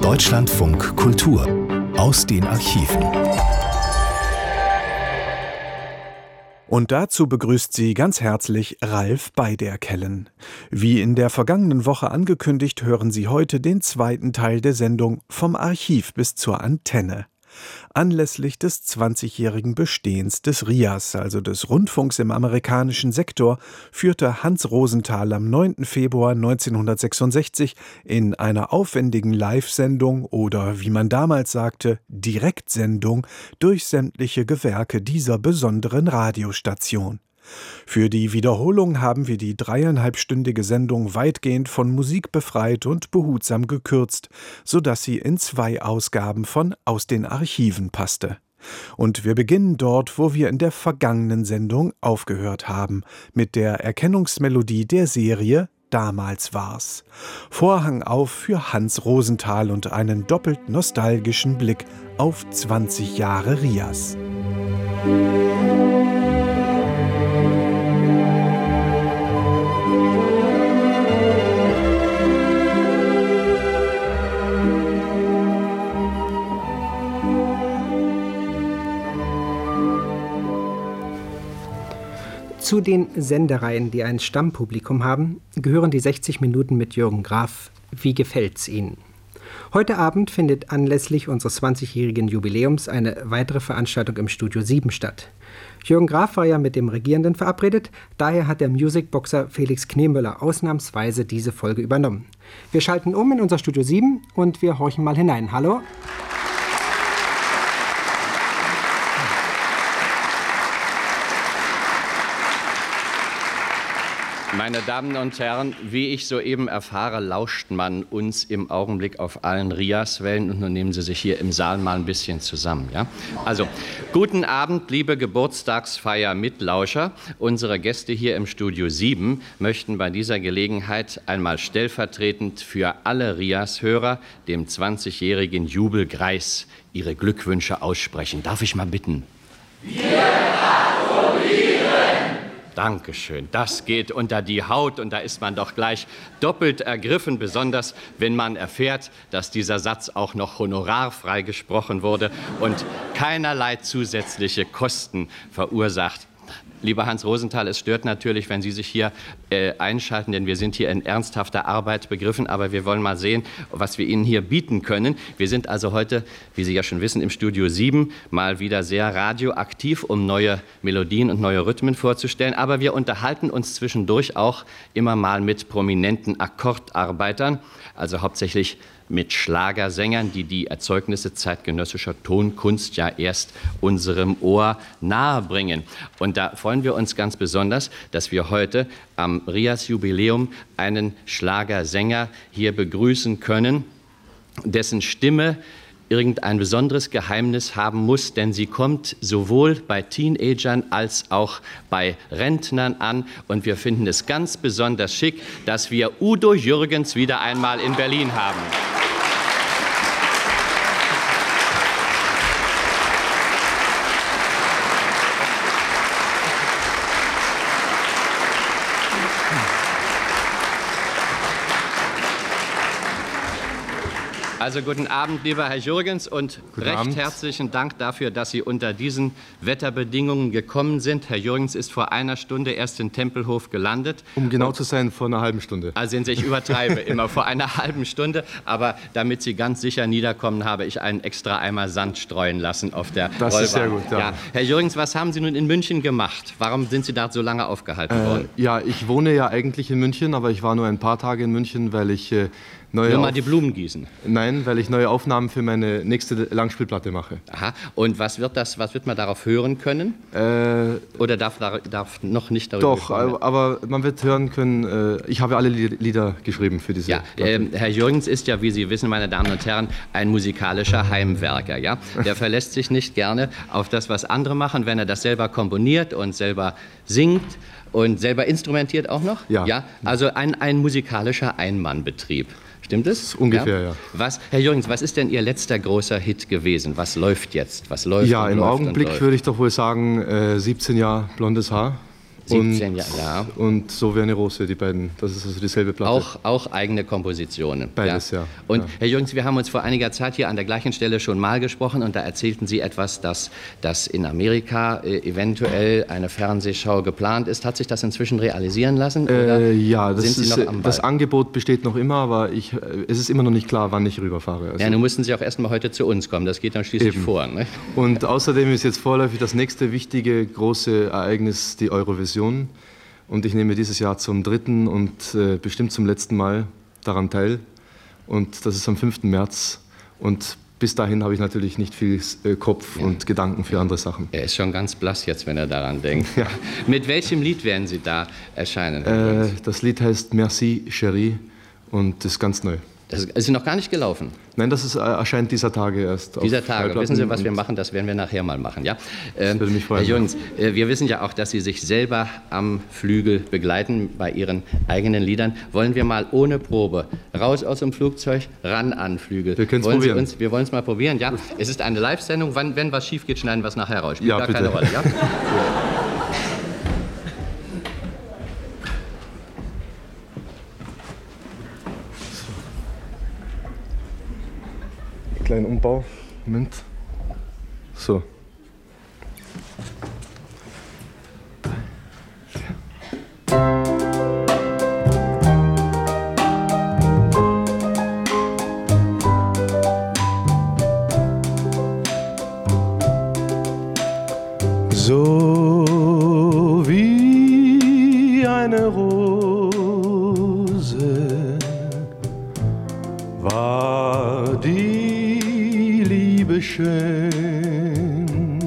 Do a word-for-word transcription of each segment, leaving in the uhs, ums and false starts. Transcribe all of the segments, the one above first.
Deutschlandfunk Kultur aus den Archiven. Und dazu begrüßt sie ganz herzlich Ralf Beiderkellen. Wie in der vergangenen Woche angekündigt, hören Sie heute den zweiten Teil der Sendung Vom Archiv bis zur Antenne. Anlässlich des zwanzigjährigen Bestehens des R I A S, also des Rundfunks im amerikanischen Sektor, führte Hans Rosenthal am neunten Februar neunzehnhundertsechsundsechzig in einer aufwendigen Live-Sendung oder, wie man damals sagte, Direktsendung durch sämtliche Gewerke dieser besonderen Radiostation. Für die Wiederholung haben wir die dreieinhalbstündige Sendung weitgehend von Musik befreit und behutsam gekürzt, sodass sie in zwei Ausgaben von Aus den Archiven passte. Und wir beginnen dort, wo wir in der vergangenen Sendung aufgehört haben, mit der Erkennungsmelodie der Serie Damals war's. Vorhang auf für Hans Rosenthal und einen doppelt nostalgischen Blick auf zwanzig Jahre R I A S. Zu den Sendereien, die ein Stammpublikum haben, gehören die sechzig Minuten mit Jürgen Graf. Wie gefällt's Ihnen? Heute Abend findet anlässlich unseres zwanzigjährigen Jubiläums eine weitere Veranstaltung im Studio sieben statt. Jürgen Graf war ja mit dem Regierenden verabredet, daher hat der Musicboxer Felix Kniemöller ausnahmsweise diese Folge übernommen. Wir schalten um in unser Studio sieben und wir horchen mal hinein. Hallo? Meine Damen und Herren, wie ich soeben erfahre, lauscht man uns im Augenblick auf allen R I A S-Wellen und nun nehmen Sie sich hier im Saal mal ein bisschen zusammen. Ja? Also, guten Abend, liebe Geburtstagsfeier-Mitlauscher. Unsere Gäste hier im Studio sieben möchten bei dieser Gelegenheit einmal stellvertretend für alle R I A S-Hörer dem zwanzigjährigen Jubelgreis ihre Glückwünsche aussprechen. Darf ich mal bitten? Wir gratulieren! Dankeschön. Das geht unter die Haut und da ist man doch gleich doppelt ergriffen, besonders wenn man erfährt, dass dieser Satz auch noch honorarfrei gesprochen wurde und keinerlei zusätzliche Kosten verursacht. Lieber Hans Rosenthal, es stört natürlich, wenn Sie sich hier äh, einschalten, denn wir sind hier in ernsthafter Arbeit begriffen, aber wir wollen mal sehen, was wir Ihnen hier bieten können. Wir sind also heute, wie Sie ja schon wissen, im Studio sieben mal wieder sehr radioaktiv, um neue Melodien und neue Rhythmen vorzustellen, aber wir unterhalten uns zwischendurch auch immer mal mit prominenten Akkordarbeitern, also hauptsächlich mit Schlagersängern, die die Erzeugnisse zeitgenössischer Tonkunst ja erst unserem Ohr nahebringen. Und da freuen wir uns ganz besonders, dass wir heute am R I A S-Jubiläum einen Schlagersänger hier begrüßen können, dessen Stimme irgendein besonderes Geheimnis haben muss, denn sie kommt sowohl bei Teenagern als auch bei Rentnern an. Und wir finden es ganz besonders schick, dass wir Udo Jürgens wieder einmal in Berlin haben. Also guten Abend, lieber Herr Jürgens, und guten recht Abend. Herzlichen Dank dafür, dass Sie unter diesen Wetterbedingungen gekommen sind. Herr Jürgens ist vor einer Stunde erst in Tempelhof gelandet. Um genau und, zu sein, vor einer halben Stunde. Also ich übertreibe immer vor einer halben Stunde, aber damit Sie ganz sicher niederkommen, habe ich einen extra Eimer Sand streuen lassen auf der Das Rollbahn. Ist sehr gut, ja. Ja. Herr Jürgens, was haben Sie nun in München gemacht? Warum sind Sie da so lange aufgehalten äh, worden? Ja, ich wohne ja eigentlich in München, aber ich war nur ein paar Tage in München, weil ich äh, neue Nur mal Auf- die Blumen gießen? Nein, weil ich neue Aufnahmen für meine nächste Langspielplatte mache. Aha. Und was wird, das, was wird man darauf hören können? Äh, Oder darf, darf noch nicht darüber Doch, aber, aber man wird hören können, äh, ich habe alle Lieder geschrieben für diese ja, äh, Herr Jürgens ist ja, wie Sie wissen, meine Damen und Herren, ein musikalischer Heimwerker. Ja? Der verlässt sich nicht gerne auf das, was andere machen, wenn er das selber komponiert und selber singt. Und selber instrumentiert auch noch? Ja. Ja? Also ein, ein musikalischer Einmannbetrieb. Stimmt es? Ungefähr, ja. ja. Was, Herr Jürgens, was ist denn Ihr letzter großer Hit gewesen? Was läuft jetzt? Was läuft ja, und im läuft Augenblick und läuft? würde ich doch wohl sagen, äh, siebzehn Jahre blondes Haar. siebzehn Jahre, ja. Und So wie eine Rose, die beiden. Das ist also dieselbe Platte. Auch, auch eigene Kompositionen. Beides, ja. ja. Und ja. Herr Jürgens, wir haben uns vor einiger Zeit hier an der gleichen Stelle schon mal gesprochen und da erzählten Sie etwas, dass, dass in Amerika äh, eventuell eine Fernsehschau geplant ist. Hat sich das inzwischen realisieren lassen? Oder äh, ja, das, sind Sie ist, noch am das Angebot besteht noch immer, aber ich, es ist immer noch nicht klar, wann ich rüberfahre. Also ja, nun müssten Sie auch erst mal heute zu uns kommen. Das geht dann schließlich eben. vor. Ne? Und außerdem ist jetzt vorläufig das nächste wichtige große Ereignis die Eurovision. Und ich nehme dieses Jahr zum dritten und äh, bestimmt zum letzten Mal daran teil. Und das ist am fünften März. Und bis dahin habe ich natürlich nicht viel äh, Kopf ja. und Gedanken für andere Sachen. Er ist schon ganz blass jetzt, wenn er daran denkt. Ja. Mit welchem Lied werden Sie da erscheinen? Äh, das Lied heißt Merci, Chérie und ist ganz neu. Das ist noch gar nicht gelaufen? Nein, das ist, erscheint dieser Tage erst. Dieser Tage. Wissen Sie, was wir machen? Das werden wir nachher mal machen. Ja? Das würde mich freuen. Herr Jürgens, wir wissen ja auch, dass Sie sich selber am Flügel begleiten bei Ihren eigenen Liedern. Wollen wir mal ohne Probe raus aus dem Flugzeug, ran an Flügel? Wir können es probieren. Sie uns, wir wollen es mal probieren. Ja? Es ist eine Live-Sendung. Wann, wenn was schief geht, schneiden wir es nachher raus. Spielt ja, gar bitte. keine Rolle. Ja? Kleinen Umbau. Moment. So. So wie eine Rose war die Liebe schön,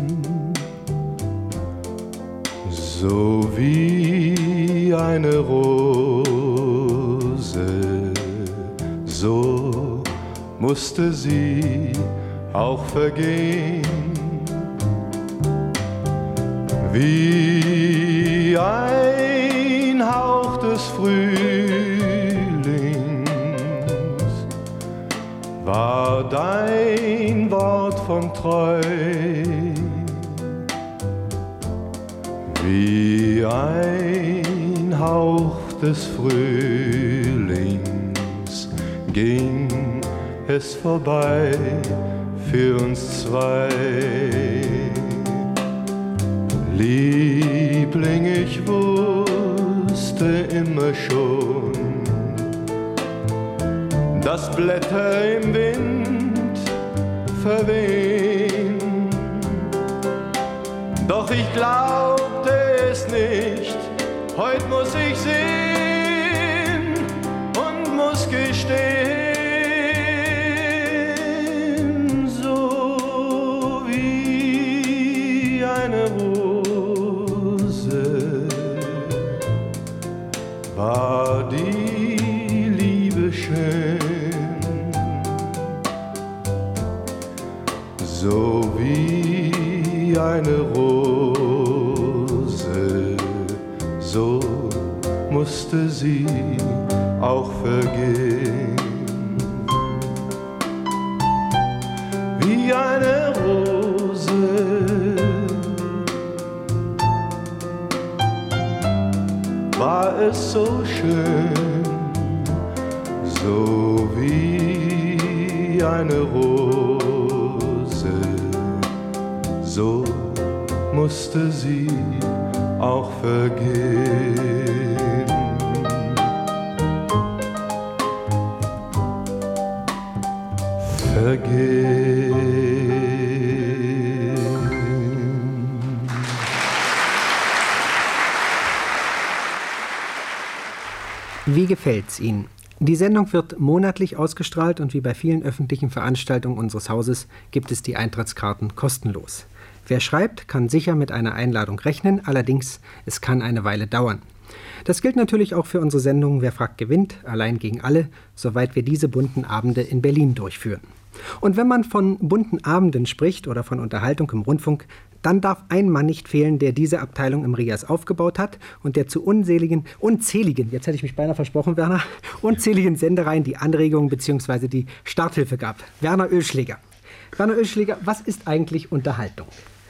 so wie eine Rose, so musste sie auch vergehen. Wie ein Hauch des Frühlings war dein Wort von Treu, wie ein Hauch des Frühlings ging es vorbei für uns zwei. Liebling, ich wusste immer schon, dass Blätter im Wind verwehen. Doch ich glaubte es nicht, heute muss ich sehen und muss gestehen, so wie eine Rose war die Liebe schön, so wie eine Rose, so musste sie auch vergehen. Wie eine Rose war es so schön, so wie eine Rose, so musste sie auch vergehen. Vergehen. Wie gefällt's Ihnen? Die Sendung wird monatlich ausgestrahlt und wie bei vielen öffentlichen Veranstaltungen unseres Hauses gibt es die Eintrittskarten kostenlos. Wer schreibt, kann sicher mit einer Einladung rechnen, allerdings es kann eine Weile dauern. Das gilt natürlich auch für unsere Sendung Wer fragt gewinnt, allein gegen alle, soweit wir diese bunten Abende in Berlin durchführen. Und wenn man von bunten Abenden spricht oder von Unterhaltung im Rundfunk, dann darf ein Mann nicht fehlen, der diese Abteilung im RIAS aufgebaut hat und der zu unzähligen, unzähligen, jetzt hätte ich mich beinahe versprochen, Werner, unzähligen Sendereien die Anregungen bzw. die Starthilfe gab. Werner Oeschleger. Werner Oeschleger, was ist eigentlich Unterhaltung?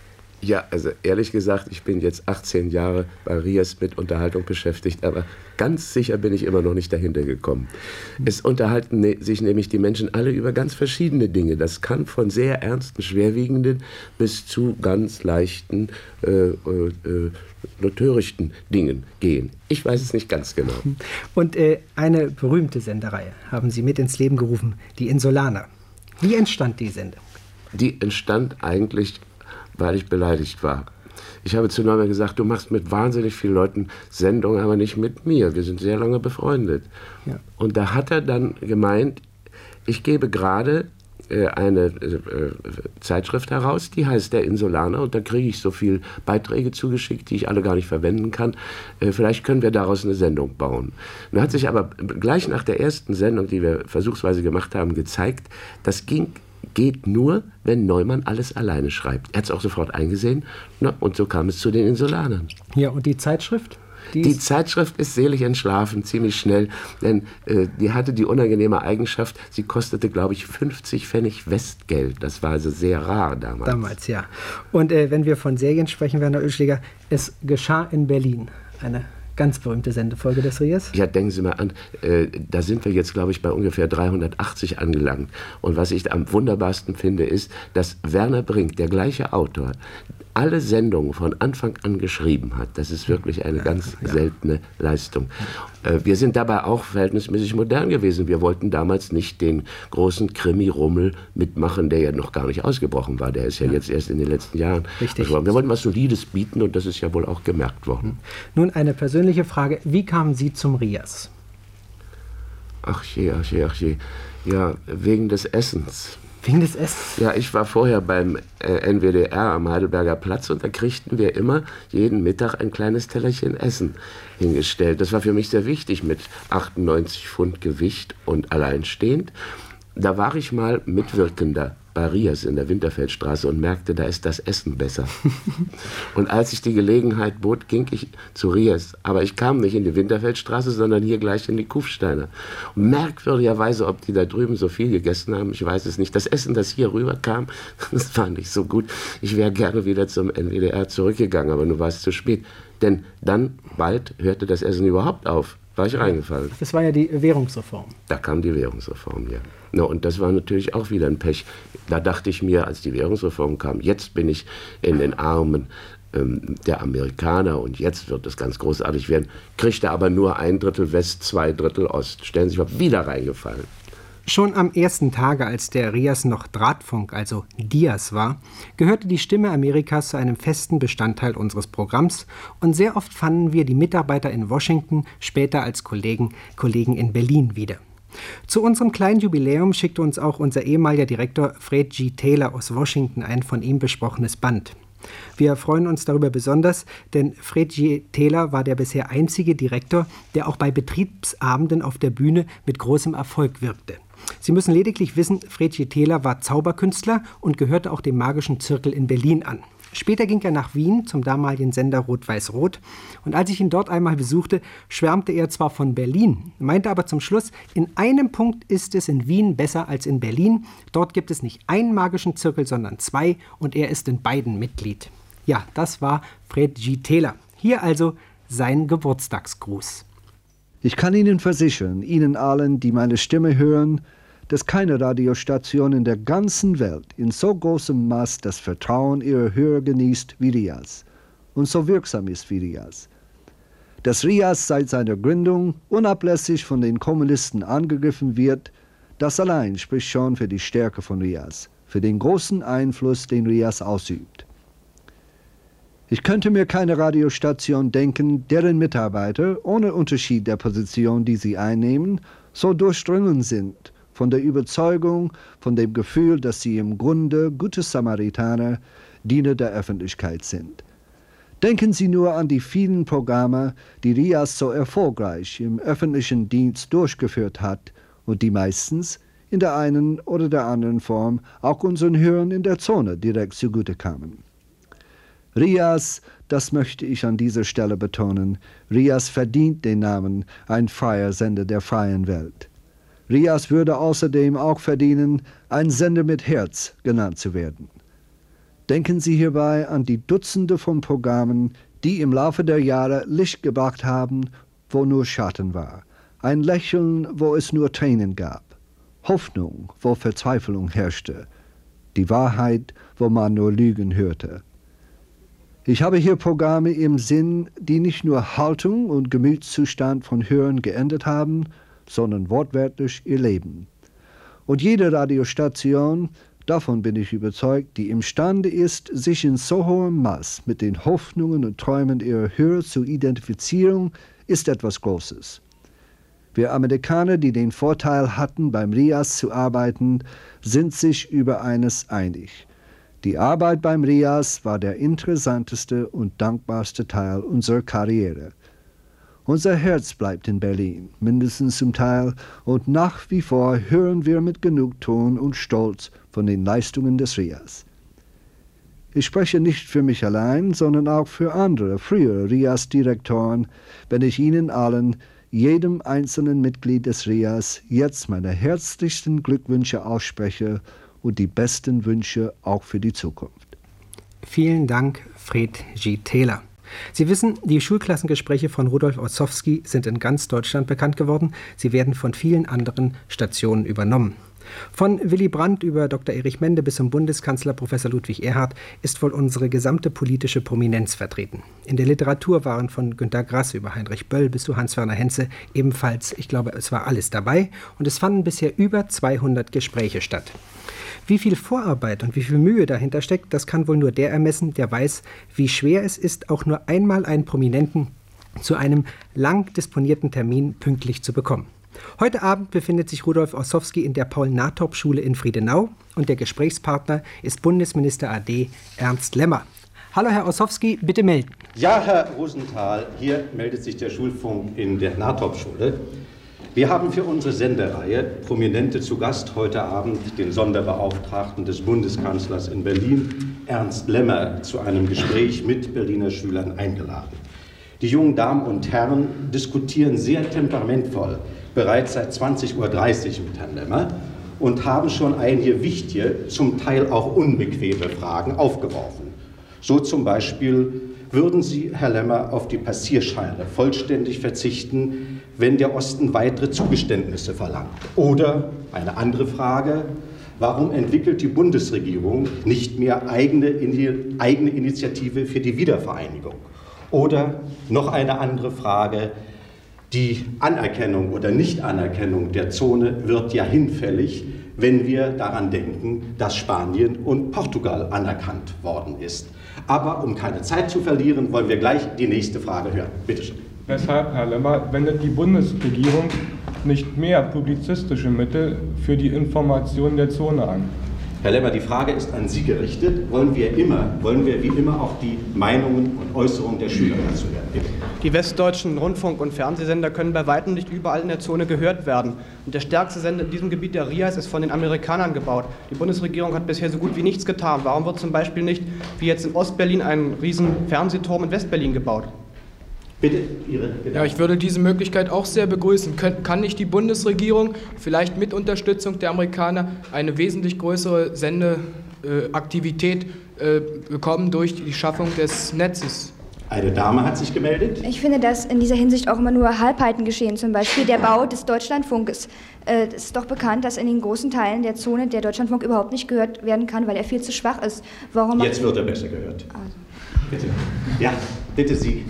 Ja, also ehrlich gesagt, ich bin jetzt achtzehn Jahre bei Rias mit Unterhaltung beschäftigt, aber ganz sicher bin ich immer noch nicht dahinter gekommen. Es unterhalten ne- sich nämlich die Menschen alle über ganz verschiedene Dinge. Das kann von sehr ernsten, schwerwiegenden bis zu ganz leichten, äh, äh, äh, törichten Dingen gehen. Ich weiß es nicht ganz genau. Und äh, eine berühmte Sendereihe haben Sie mit ins Leben gerufen, die Insulaner. Wie entstand die Sendung? Die entstand eigentlich, weil ich beleidigt war. Ich habe zu Norbert gesagt, du machst mit wahnsinnig vielen Leuten Sendungen, aber nicht mit mir. Wir sind sehr lange befreundet. Ja. Und da hat er dann gemeint, ich gebe gerade äh, eine äh, Zeitschrift heraus, die heißt Der Insulaner, und da kriege ich so viele Beiträge zugeschickt, die ich alle gar nicht verwenden kann. Äh, vielleicht können wir daraus eine Sendung bauen. Nun hat sich aber gleich nach der ersten Sendung, die wir versuchsweise gemacht haben, gezeigt, das ging geht nur, wenn Neumann alles alleine schreibt. Er hat es auch sofort eingesehen, na, und so kam es zu den Insulanern. Ja, und die Zeitschrift? Die, die Zeitschrift ist selig entschlafen, ziemlich schnell, denn äh, die hatte die unangenehme Eigenschaft, sie kostete, glaube ich, fünfzig Pfennig Westgeld. Das war also sehr rar damals. Damals, ja. Und äh, wenn wir von Serien sprechen, Werner Oeschliger, es geschah in Berlin eine ganz berühmte Sendefolge des Rias. Ja, denken Sie mal an, äh, da sind wir jetzt, glaube ich, bei ungefähr dreihundertachtzig angelangt. Und was ich am wunderbarsten finde, ist, dass Werner Brink, der gleiche Autor, alle Sendungen von Anfang an geschrieben hat. Das ist wirklich eine ganz ja. seltene Leistung. Äh, wir sind dabei auch verhältnismäßig modern gewesen. Wir wollten damals nicht den großen Krimi-Rummel mitmachen, der ja noch gar nicht ausgebrochen war. Der ist ja, ja. jetzt erst in den letzten Jahren. Richtig. Also wir wollten was Solides bieten und das ist ja wohl auch gemerkt worden. Nun eine persönliche Frage. Wie kamen Sie zum Rias? Ach je, ach je, ach je. Ja, wegen des Essens. Wegen des Essens? Ja, ich war vorher beim äh, N W D R am Heidelberger Platz und da kriegten wir immer jeden Mittag ein kleines Tellerchen Essen hingestellt. Das war für mich sehr wichtig mit achtundneunzig Pfund Gewicht und alleinstehend. Da war ich mal Mitwirkender bei Rias in der Winterfeldstraße und merkte, da ist das Essen besser. Und als sich die Gelegenheit bot, ging ich zu Rias. Aber ich kam nicht in die Winterfeldstraße, sondern hier gleich in die Kufsteiner. Und merkwürdigerweise, ob die da drüben so viel gegessen haben, ich weiß es nicht. Das Essen, das hier rüber kam, das war nicht so gut. Ich wäre gerne wieder zum N W D R zurückgegangen, aber nun war es zu spät. Denn dann, bald, hörte das Essen überhaupt auf. War ich reingefallen. Das war ja die Währungsreform. Da kam die Währungsreform, ja. No, und das war natürlich auch wieder ein Pech. Da dachte ich mir, als die Währungsreform kam, jetzt bin ich in den Armen ähm, der Amerikaner und jetzt wird es ganz großartig werden. Kriegte aber nur ein Drittel West, zwei Drittel Ost. Stellen Sie sich mal, wieder reingefallen. Schon am ersten Tage, als der Rias noch Drahtfunk, also Dias war, gehörte die Stimme Amerikas zu einem festen Bestandteil unseres Programms und sehr oft fanden wir die Mitarbeiter in Washington später als Kollegen, Kollegen in Berlin wieder. Zu unserem kleinen Jubiläum schickte uns auch unser ehemaliger Direktor Fred G. Taylor aus Washington ein von ihm besprochenes Band. Wir freuen uns darüber besonders, denn Fred G. Taylor war der bisher einzige Direktor, der auch bei Betriebsabenden auf der Bühne mit großem Erfolg wirkte. Sie müssen lediglich wissen, Fred G. Taylor war Zauberkünstler und gehörte auch dem magischen Zirkel in Berlin an. Später ging er nach Wien zum damaligen Sender Rot-Weiß-Rot. Und als ich ihn dort einmal besuchte, schwärmte er zwar von Berlin, meinte aber zum Schluss, in einem Punkt ist es in Wien besser als in Berlin. Dort gibt es nicht einen magischen Zirkel, sondern zwei und er ist in beiden Mitglied. Ja, das war Fred G. Taylor. Hier also sein Geburtstagsgruß. Ich kann Ihnen versichern, Ihnen allen, die meine Stimme hören, dass keine Radiostation in der ganzen Welt in so großem Maß das Vertrauen ihrer Hörer genießt wie Rias und so wirksam ist wie Rias. Dass Rias seit seiner Gründung unablässig von den Kommunisten angegriffen wird, das allein spricht schon für die Stärke von Rias, für den großen Einfluss, den Rias ausübt. Ich könnte mir keine Radiostation denken, deren Mitarbeiter, ohne Unterschied der Position, die sie einnehmen, so durchdrungen sind von der Überzeugung, von dem Gefühl, dass sie im Grunde gute Samaritaner, Diener der Öffentlichkeit sind. Denken Sie nur an die vielen Programme, die Rias so erfolgreich im öffentlichen Dienst durchgeführt hat und die meistens in der einen oder der anderen Form auch unseren Hörern in der Zone direkt zugute kamen. Rias, das möchte ich an dieser Stelle betonen, Rias verdient den Namen ein freier Sender der freien Welt. Rias würde außerdem auch verdienen, ein Sender mit Herz genannt zu werden. Denken Sie hierbei an die Dutzende von Programmen, die im Laufe der Jahre Licht gebracht haben, wo nur Schatten war. Ein Lächeln, wo es nur Tränen gab. Hoffnung, wo Verzweiflung herrschte. Die Wahrheit, wo man nur Lügen hörte. Ich habe hier Programme im Sinn, die nicht nur Haltung und Gemütszustand von Hörern geändert haben, sondern wortwörtlich ihr Leben. Und jede Radiostation, davon bin ich überzeugt, die imstande ist, sich in so hohem Maß mit den Hoffnungen und Träumen ihrer Hörer zu identifizieren, ist etwas Großes. Wir Amerikaner, die den Vorteil hatten, beim R I A S zu arbeiten, sind sich über eines einig. Die Arbeit beim R I A S war der interessanteste und dankbarste Teil unserer Karriere. Unser Herz bleibt in Berlin, mindestens zum Teil, und nach wie vor hören wir mit Genugtuung und Stolz von den Leistungen des R I A S. Ich spreche nicht für mich allein, sondern auch für andere, frühere R I A S-Direktoren, wenn ich Ihnen allen, jedem einzelnen Mitglied des R I A S, jetzt meine herzlichsten Glückwünsche ausspreche und die besten Wünsche auch für die Zukunft. Vielen Dank, Fred G. Taylor. Sie wissen, die Schulklassengespräche von Rudolf Ossowski sind in ganz Deutschland bekannt geworden. Sie werden von vielen anderen Stationen übernommen. Von Willy Brandt über Doktor Erich Mende bis zum Bundeskanzler Professor Ludwig Erhard ist wohl unsere gesamte politische Prominenz vertreten. In der Literatur waren von Günter Grass über Heinrich Böll bis zu Hans-Werner Henze ebenfalls, ich glaube, es war alles dabei, und es fanden bisher über zweihundert Gespräche statt. Wie viel Vorarbeit und wie viel Mühe dahinter steckt, das kann wohl nur der ermessen, der weiß, wie schwer es ist, auch nur einmal einen Prominenten zu einem lang disponierten Termin pünktlich zu bekommen. Heute Abend befindet sich Rudolf Ossowski in der Paul-Nathorp-Schule in Friedenau und der Gesprächspartner ist Bundesminister A D Ernst Lemmer. Hallo Herr Ossowski, bitte melden. Ja, Herr Rosenthal, hier meldet sich der Schulfunk in der Nathorp-Schule. Wir haben für unsere Sendereihe Prominente zu Gast heute Abend den Sonderbeauftragten des Bundeskanzlers in Berlin, Ernst Lemmer, zu einem Gespräch mit Berliner Schülern eingeladen. Die jungen Damen und Herren diskutieren sehr temperamentvoll bereits seit zwanzig Uhr dreißig mit Herrn Lemmer und haben schon einige wichtige, zum Teil auch unbequeme Fragen aufgeworfen. So zum Beispiel: Würden Sie, Herr Lemmer, auf die Passierscheine vollständig verzichten, wenn der Osten weitere Zugeständnisse verlangt? Oder eine andere Frage: Warum entwickelt die Bundesregierung nicht mehr eigene, eigene Initiative für die Wiedervereinigung? Oder noch eine andere Frage: Die Anerkennung oder Nichtanerkennung der Zone wird ja hinfällig, wenn wir daran denken, dass Spanien und Portugal anerkannt worden ist. Aber um keine Zeit zu verlieren, wollen wir gleich die nächste Frage hören. Bitte schön. Weshalb, Herr Lemmer, wendet die Bundesregierung nicht mehr publizistische Mittel für die Information der Zone an? Herr Lemmer, die Frage ist an Sie gerichtet. Wollen wir immer, wollen wir wie immer auch die Meinungen und Äußerungen der Schüler dazu hören? Bitte. Die westdeutschen Rundfunk- und Fernsehsender können bei weitem nicht überall in der Zone gehört werden. Und der stärkste Sender in diesem Gebiet, der R I A S, ist von den Amerikanern gebaut. Die Bundesregierung hat bisher so gut wie nichts getan. Warum wird zum Beispiel nicht, wie jetzt in Ostberlin, ein riesen Fernsehturm in Westberlin gebaut? Bitte, Ihre Gedanken. Ja, ich würde diese Möglichkeit auch sehr begrüßen. Kann nicht die Bundesregierung vielleicht mit Unterstützung der Amerikaner eine wesentlich größere Sendeaktivität äh, bekommen durch die Schaffung des Netzes? Eine Dame hat sich gemeldet. Ich finde, dass in dieser Hinsicht auch immer nur Halbheiten geschehen. Zum Beispiel der Bau des Deutschlandfunkes. Äh, es ist doch bekannt, dass in den großen Teilen der Zone der Deutschlandfunk überhaupt nicht gehört werden kann, weil er viel zu schwach ist. Warum Jetzt wird er besser gehört. Also. Bitte. Ja, bitte Sie.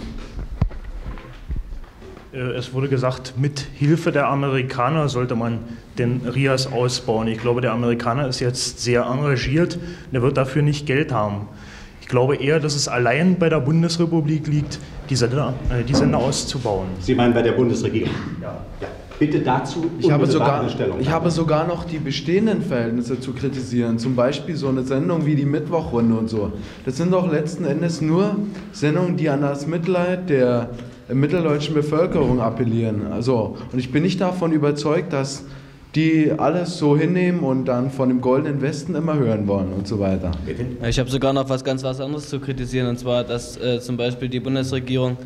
Es wurde gesagt, mit Hilfe der Amerikaner sollte man den R I A S ausbauen. Ich glaube, der Amerikaner ist jetzt sehr engagiert, der wird dafür nicht Geld haben. Ich glaube eher, dass es allein bei der Bundesrepublik liegt, die Sender, äh, die Sender auszubauen. Sie meinen bei der Bundesregierung? Ja. Ja. Bitte dazu ich habe, sogar, Stellung ich habe sogar noch die bestehenden Verhältnisse zu kritisieren. Zum Beispiel so eine Sendung wie die Mittwochrunde und so. Das sind doch letzten Endes nur Sendungen, die an das Mitleid der mitteldeutschen Bevölkerung appellieren. Also, und ich bin nicht davon überzeugt, dass die alles so hinnehmen und dann von dem Goldenen Westen immer hören wollen und so weiter. Ich habe sogar noch was ganz was anderes zu kritisieren, und zwar, dass äh, zum Beispiel die Bundesregierung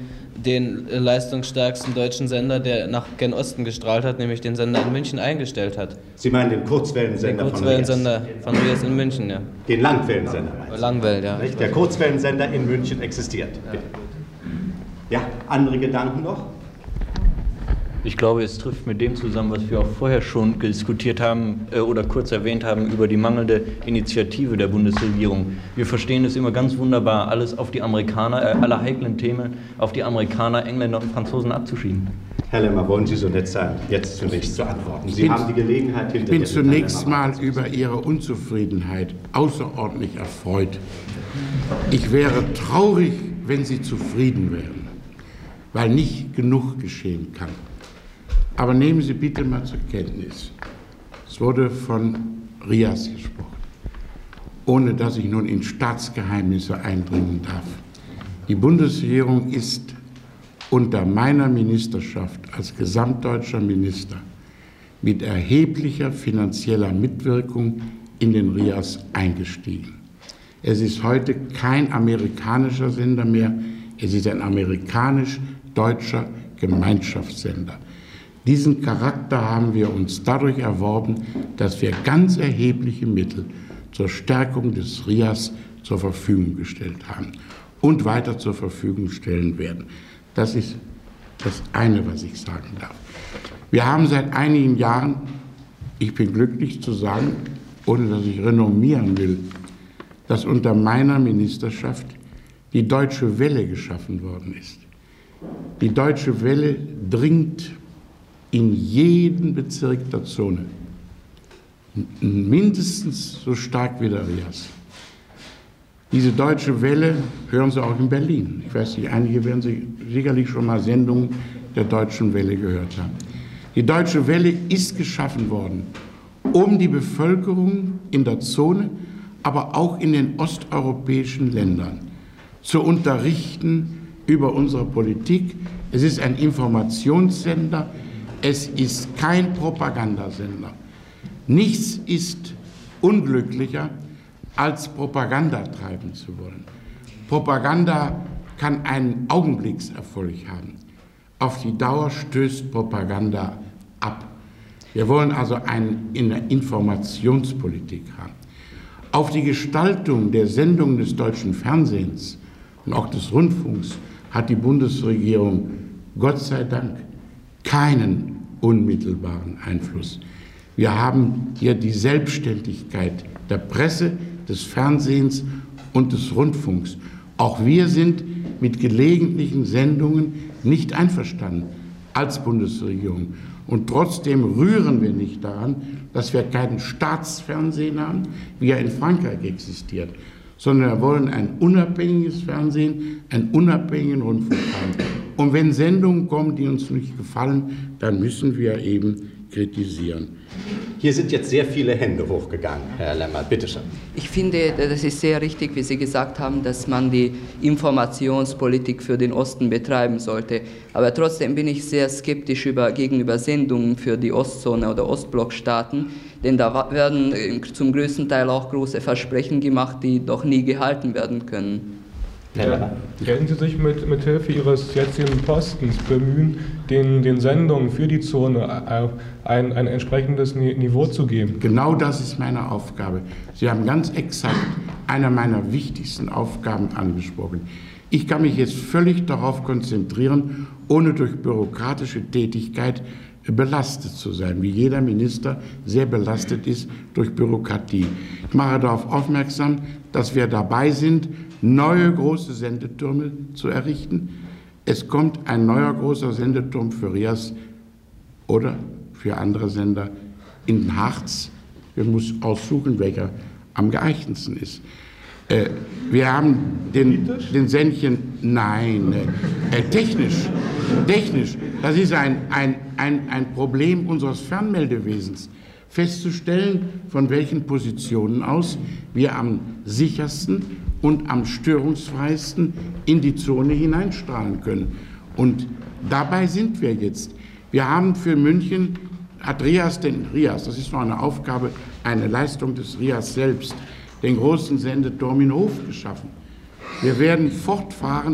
den leistungsstärksten deutschen Sender, der nach Gen Osten gestrahlt hat, nämlich den Sender in München eingestellt hat. Sie meinen den Kurzwellensender, den Kurzwellensender von Rias? Von Rias in München, ja. Den Langwellensender? Langwell, ja. Nicht? Der Kurzwellensender in München existiert. Ja. Ja, andere Gedanken noch? Ich glaube, es trifft mit dem zusammen, was wir auch vorher schon diskutiert haben äh, oder kurz erwähnt haben über die mangelnde Initiative der Bundesregierung. Wir verstehen es immer ganz wunderbar, alles auf die Amerikaner, äh, alle heiklen Themen auf die Amerikaner, Engländer und Franzosen abzuschieben. Herr Lemmer, wollen Sie so nett sein, jetzt zunächst zu antworten? Sie bin, haben die Gelegenheit, hinter Ich bin zunächst mal über Ihre Unzufriedenheit außerordentlich erfreut. Ich wäre traurig, wenn Sie zufrieden wären, weil nicht genug geschehen kann. Aber nehmen Sie bitte mal zur Kenntnis, es wurde von Rias gesprochen, ohne dass ich nun in Staatsgeheimnisse eindringen darf. Die Bundesregierung ist unter meiner Ministerschaft als gesamtdeutscher Minister mit erheblicher finanzieller Mitwirkung in den Rias eingestiegen. Es ist heute kein amerikanischer Sender mehr, es ist ein amerikanisch-deutscher Gemeinschaftssender. Diesen Charakter haben wir uns dadurch erworben, dass wir ganz erhebliche Mittel zur Stärkung des Rias zur Verfügung gestellt haben und weiter zur Verfügung stellen werden. Das ist das eine, was ich sagen darf. Wir haben seit einigen Jahren, ich bin glücklich zu sagen, ohne dass ich renommieren will, dass unter meiner Ministerschaft die Deutsche Welle geschaffen worden ist. Die Deutsche Welle dringt in jeden Bezirk der Zone, mindestens so stark wie der Rias. Diese Deutsche Welle hören Sie auch in Berlin. Ich weiß nicht, einige werden Sie sicherlich schon mal Sendungen der Deutschen Welle gehört haben. Die Deutsche Welle ist geschaffen worden, um die Bevölkerung in der Zone, aber auch in den osteuropäischen Ländern zu unterrichten über unsere Politik. Es ist ein Informationssender. Es ist kein Propagandasender. Nichts ist unglücklicher, als Propaganda treiben zu wollen. Propaganda kann einen Augenblickserfolg haben. Auf die Dauer stößt Propaganda ab. Wir wollen also eine Informationspolitik haben. Auf die Gestaltung der Sendungen des deutschen Fernsehens und auch des Rundfunks hat die Bundesregierung, Gott sei Dank, keinen unmittelbaren Einfluss. Wir haben hier die Selbstständigkeit der Presse, des Fernsehens und des Rundfunks. Auch wir sind mit gelegentlichen Sendungen nicht einverstanden als Bundesregierung. Und trotzdem rühren wir nicht daran, dass wir kein Staatsfernsehen haben, wie er in Frankreich existiert, sondern wir wollen ein unabhängiges Fernsehen, einen unabhängigen Rundfunk haben. Und wenn Sendungen kommen, die uns nicht gefallen, dann müssen wir eben kritisieren. Hier sind jetzt sehr viele Hände hochgegangen, Herr Lemmer, bitte schön. Ich finde, das ist sehr richtig, wie Sie gesagt haben, dass man die Informationspolitik für den Osten betreiben sollte. Aber trotzdem bin ich sehr skeptisch über, gegenüber Sendungen für die Ostzone oder Ostblockstaaten, denn da werden zum größten Teil auch große Versprechen gemacht, die doch nie gehalten werden können. Ja, werden Sie sich mit, mit Hilfe Ihres jetzigen Postens bemühen, den, den Sendungen für die Zone ein, ein entsprechendes Niveau zu geben? Genau das ist meine Aufgabe. Sie haben ganz exakt eine meiner wichtigsten Aufgaben angesprochen. Ich kann mich jetzt völlig darauf konzentrieren, ohne durch bürokratische Tätigkeit belastet zu sein, wie jeder Minister sehr belastet ist durch Bürokratie. Ich mache darauf aufmerksam, dass wir dabei sind, neue große Sendetürme zu errichten. Es kommt ein neuer großer Sendeturm für Rias oder für andere Sender in Harz. Wir müssen aussuchen, welcher am geeignetsten ist. Äh, wir haben den, den Sendchen, nein, äh, technisch, technisch, das ist ein, ein, ein, ein Problem unseres Fernmeldewesens, festzustellen, von welchen Positionen aus wir am sichersten und am störungsfreisten in die Zone hineinstrahlen können. Und dabei sind wir jetzt. Wir haben für München, hat Rias, den Rias, das ist noch eine Aufgabe, eine Leistung des Rias selbst, den großen Sendeturm in Hof geschaffen. Wir werden fortfahren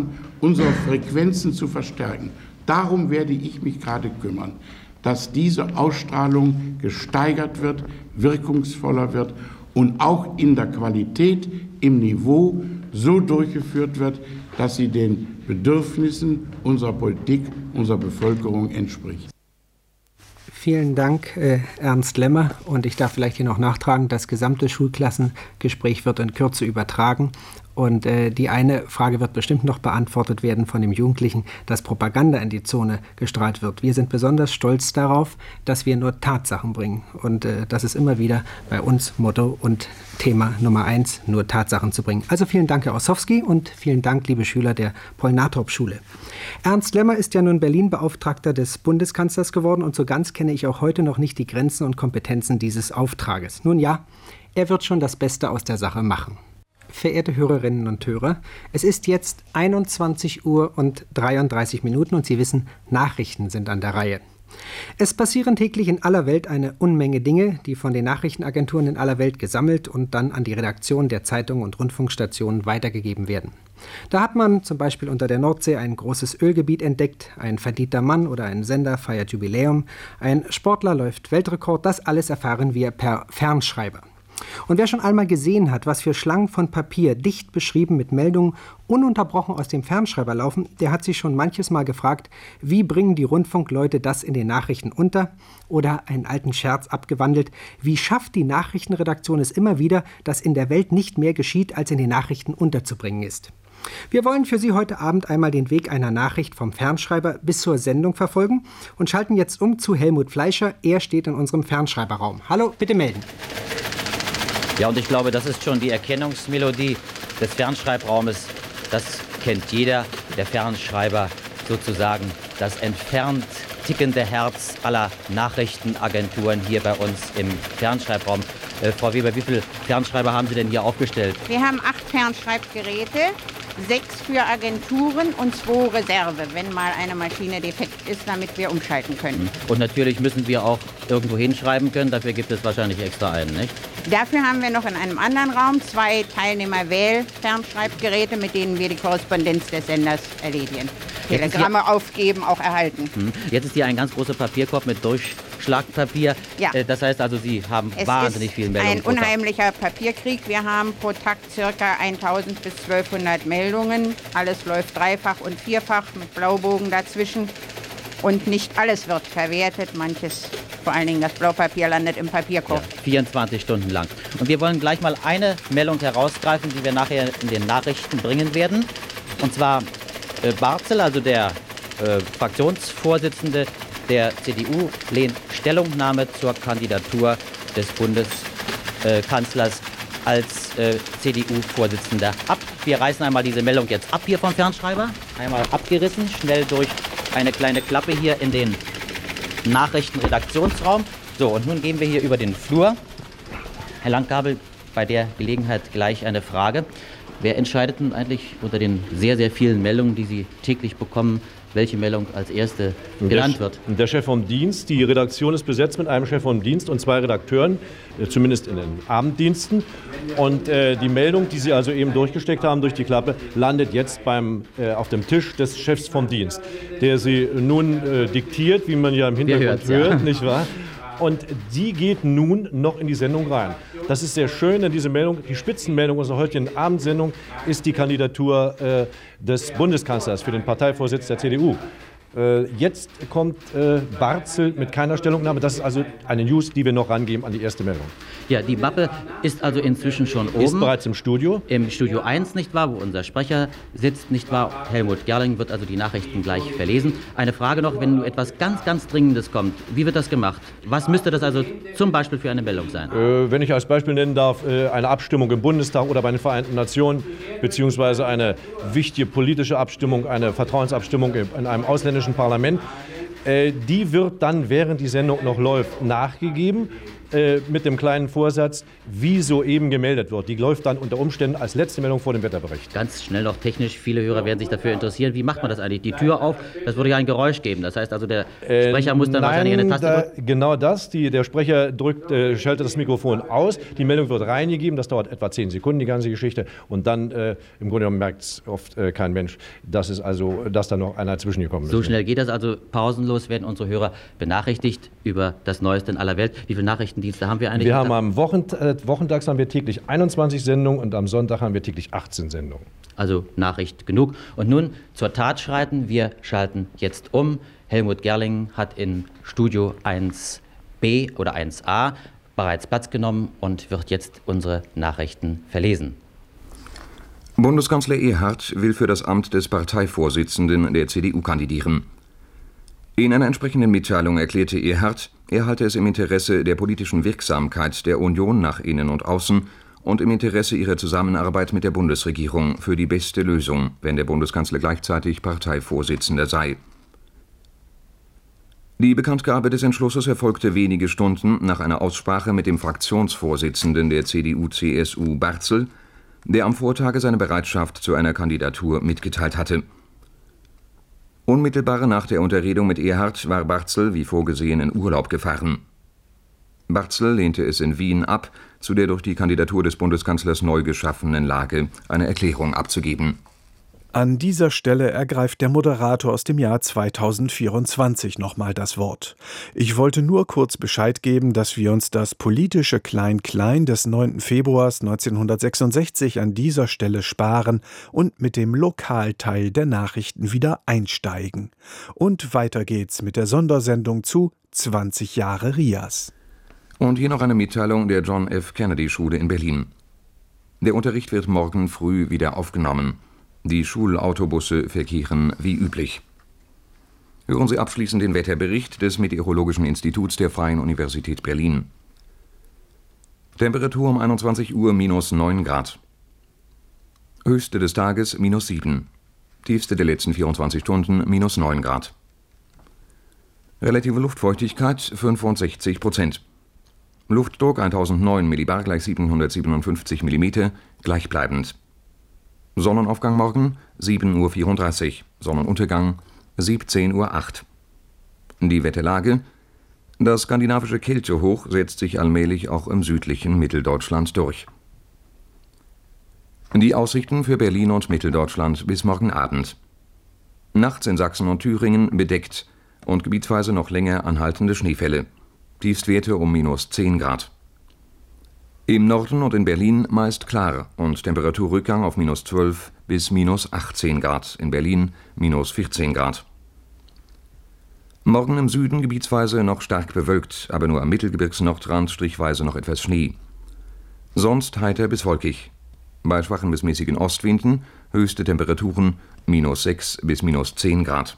unsere Frequenzen zu verstärken. Darum werde ich mich gerade kümmern, dass diese Ausstrahlung gesteigert wird, wirkungsvoller wird und auch in der Qualität, im Niveau so durchgeführt wird, dass sie den Bedürfnissen unserer Politik, unserer Bevölkerung entspricht. Vielen Dank, äh, Ernst Lemmer. Und ich darf vielleicht hier noch nachtragen, das gesamte Schulklassengespräch wird in Kürze übertragen. Und äh, die eine Frage wird bestimmt noch beantwortet werden von dem Jugendlichen, dass Propaganda in die Zone gestrahlt wird. Wir sind besonders stolz darauf, dass wir nur Tatsachen bringen. Und äh, das ist immer wieder bei uns Motto und Thema Nummer eins, nur Tatsachen zu bringen. Also vielen Dank, Herr Ossowski, und vielen Dank, liebe Schüler der Paul-Natrop-Schule. Ernst Lemmer ist ja nun Berlin-Beauftragter des Bundeskanzlers geworden, und so ganz kenne ich auch heute noch nicht die Grenzen und Kompetenzen dieses Auftrages. Nun ja, er wird schon das Beste aus der Sache machen. Verehrte Hörerinnen und Hörer, es ist jetzt einundzwanzig Uhr und dreiunddreißig Minuten und Sie wissen, Nachrichten sind an der Reihe. Es passieren täglich in aller Welt eine Unmenge Dinge, die von den Nachrichtenagenturen in aller Welt gesammelt und dann an die Redaktion der Zeitungen und Rundfunkstationen weitergegeben werden. Da hat man zum Beispiel unter der Nordsee ein großes Ölgebiet entdeckt, ein verdienter Mann oder ein Sender feiert Jubiläum, ein Sportler läuft Weltrekord, das alles erfahren wir per Fernschreiber. Und wer schon einmal gesehen hat, was für Schlangen von Papier, dicht beschrieben mit Meldungen, ununterbrochen aus dem Fernschreiber laufen, der hat sich schon manches Mal gefragt, wie bringen die Rundfunkleute das in den Nachrichten unter? Oder einen alten Scherz abgewandelt, wie schafft die Nachrichtenredaktion es immer wieder, dass in der Welt nicht mehr geschieht, als in den Nachrichten unterzubringen ist? Wir wollen für Sie heute Abend einmal den Weg einer Nachricht vom Fernschreiber bis zur Sendung verfolgen und schalten jetzt um zu Helmut Fleischer. Er steht in unserem Fernschreiberraum. Hallo, bitte melden. Ja, und ich glaube, das ist schon die Erkennungsmelodie des Fernschreibraumes. Das kennt jeder, der Fernschreiber, sozusagen das entfernt tickende Herz aller Nachrichtenagenturen hier bei uns im Fernschreibraum. Äh, Frau Weber, wie viele Fernschreiber haben Sie denn hier aufgestellt? Wir haben acht Fernschreibgeräte, sechs für Agenturen und zwei Reserve, wenn mal eine Maschine defekt ist, damit wir umschalten können. Und natürlich müssen wir auch irgendwo hinschreiben können, dafür gibt es wahrscheinlich extra einen, nicht? Dafür haben wir noch in einem anderen Raum zwei Teilnehmer-Wähl-Fernschreibgeräte, mit denen wir die Korrespondenz des Senders erledigen. Telegramme aufgeben, auch erhalten. Jetzt ist hier ein ganz großer Papierkorb mit Durchschlagpapier. Ja. Das heißt also, Sie haben es wahnsinnig viel Meldungen. Ein unheimlicher Papierkrieg. Wir haben pro Tag ca. tausend bis zwölfhundert Meldungen. Alles läuft dreifach und vierfach mit Blaubogen dazwischen. Und nicht alles wird verwertet. Manches, vor allen Dingen das Blaupapier, landet im Papierkorb. Ja, vierundzwanzig Stunden lang. Und wir wollen gleich mal eine Meldung herausgreifen, die wir nachher in den Nachrichten bringen werden. Und zwar äh, Barzel, also der äh, Fraktionsvorsitzende der C D U, lehnt Stellungnahme zur Kandidatur des Bundeskanzlers äh, als äh, C D U-Vorsitzender ab. Wir reißen einmal diese Meldung jetzt ab hier vom Fernschreiber. Einmal abgerissen, schnell durch eine kleine Klappe hier in den Nachrichtenredaktionsraum. So, und nun gehen wir hier über den Flur. Herr Langkabel, bei der Gelegenheit gleich eine Frage. Wer entscheidet denn eigentlich unter den sehr, sehr vielen Meldungen, die Sie täglich bekommen, welche Meldung als erste genannt wird? Der Chef vom Dienst. Die Redaktion ist besetzt mit einem Chef vom Dienst und zwei Redakteuren, zumindest in den Abenddiensten. Und äh, die Meldung, die Sie also eben durchgesteckt haben durch die Klappe, landet jetzt beim, äh, auf dem Tisch des Chefs vom Dienst, der sie nun äh, diktiert, wie man ja im Hintergrund hört, ja. Nicht wahr? Und die geht nun noch in die Sendung rein. Das ist sehr schön, denn diese Meldung, die Spitzenmeldung unserer heutigen Abendsendung, ist die Kandidatur äh, des Bundeskanzlers für den Parteivorsitz der C D U. Äh, jetzt kommt äh, Barzel mit keiner Stellungnahme. Das ist also eine News, die wir noch rangeben an die erste Meldung. Ja, die Mappe ist also inzwischen schon oben. Ist bereits im Studio. Im Studio eins, nicht wahr, wo unser Sprecher sitzt, nicht wahr. Helmut Gerling wird also die Nachrichten gleich verlesen. Eine Frage noch, wenn etwas ganz, ganz Dringendes kommt, wie wird das gemacht? Was müsste das also zum Beispiel für eine Meldung sein? Äh, wenn ich als Beispiel nennen darf, äh, eine Abstimmung im Bundestag oder bei den Vereinten Nationen, beziehungsweise eine wichtige politische Abstimmung, eine Vertrauensabstimmung in einem ausländischen Parlament. Äh, die wird dann, während die Sendung noch läuft, nachgegeben. äh, mit dem kleinen Vorsatz, wie soeben gemeldet wird. Die läuft dann unter Umständen als letzte Meldung vor dem Wetterbericht. Ganz schnell noch technisch, viele Hörer werden sich dafür interessieren. Wie macht man das eigentlich? Die Tür auf, das würde ja ein Geräusch geben. Das heißt also, der Sprecher äh, muss dann nein, wahrscheinlich eine Taste da, drücken. Genau das. Die, der Sprecher drückt, äh, schaltet das Mikrofon aus, die Meldung wird reingegeben, das dauert etwa zehn Sekunden, die ganze Geschichte. Und dann, äh, im Grunde genommen merkt es oft äh, kein Mensch, dass, es also, dass da noch einer zwischengekommen ist. So schnell geht das also. Pausenlos werden unsere Hörer benachrichtigt über das Neueste in aller Welt. Wie viele Nachrichtendienste haben wir eigentlich? Wir haben am Wochent äh, Wochentags haben wir täglich einundzwanzig Sendungen und am Sonntag haben wir täglich achtzehn Sendungen. Also Nachricht genug. Und nun zur Tat schreiten. Wir schalten jetzt um. Helmut Gerling hat in Studio eins b oder eins a bereits Platz genommen und wird jetzt unsere Nachrichten verlesen. Bundeskanzler Erhard will für das Amt des Parteivorsitzenden der C D U kandidieren. In einer entsprechenden Mitteilung erklärte Erhard, er halte es im Interesse der politischen Wirksamkeit der Union nach innen und außen und im Interesse ihrer Zusammenarbeit mit der Bundesregierung für die beste Lösung, wenn der Bundeskanzler gleichzeitig Parteivorsitzender sei. Die Bekanntgabe des Entschlusses erfolgte wenige Stunden nach einer Aussprache mit dem Fraktionsvorsitzenden der C D U C S U Barzel, der am Vortage seine Bereitschaft zu einer Kandidatur mitgeteilt hatte. Unmittelbar nach der Unterredung mit Erhard war Barzel wie vorgesehen in Urlaub gefahren. Barzel lehnte es in Wien ab, zu der durch die Kandidatur des Bundeskanzlers neu geschaffenen Lage eine Erklärung abzugeben. An dieser Stelle ergreift der Moderator aus dem Jahr zweitausendvierundzwanzig nochmal das Wort. Ich wollte nur kurz Bescheid geben, dass wir uns das politische Klein-Klein des neunten Februars neunzehnhundertsechsundsechzig an dieser Stelle sparen und mit dem Lokalteil der Nachrichten wieder einsteigen. Und weiter geht's mit der Sondersendung zu zwanzig Jahre Rias. Und hier noch eine Mitteilung der John F. Kennedy Schule in Berlin. Der Unterricht wird morgen früh wieder aufgenommen. Die Schulautobusse verkehren wie üblich. Hören Sie abschließend den Wetterbericht des Meteorologischen Instituts der Freien Universität Berlin. Temperatur um einundzwanzig Uhr minus neun Grad. Höchste des Tages minus sieben. Tiefste der letzten vierundzwanzig Stunden minus neun Grad. Relative Luftfeuchtigkeit fünfundsechzig Prozent. Luftdruck eintausendneun Millibar gleich siebenhundertsiebenundfünfzig Millimeter, gleichbleibend. Sonnenaufgang morgen sieben Uhr vierunddreißig, Sonnenuntergang siebzehn Uhr acht. Die Wetterlage: Das skandinavische Kältehoch setzt sich allmählich auch im südlichen Mitteldeutschland durch. Die Aussichten für Berlin und Mitteldeutschland bis morgen Abend. Nachts in Sachsen und Thüringen bedeckt und gebietsweise noch länger anhaltende Schneefälle. Tiefstwerte um minus zehn Grad. Im Norden und in Berlin meist klar und Temperaturrückgang auf minus zwölf bis minus achtzehn Grad, in Berlin minus vierzehn Grad. Morgen im Süden gebietsweise noch stark bewölkt, aber nur am Mittelgebirgsnordrand strichweise noch etwas Schnee. Sonst heiter bis wolkig. Bei schwachen bis mäßigen Ostwinden höchste Temperaturen minus sechs bis minus zehn Grad.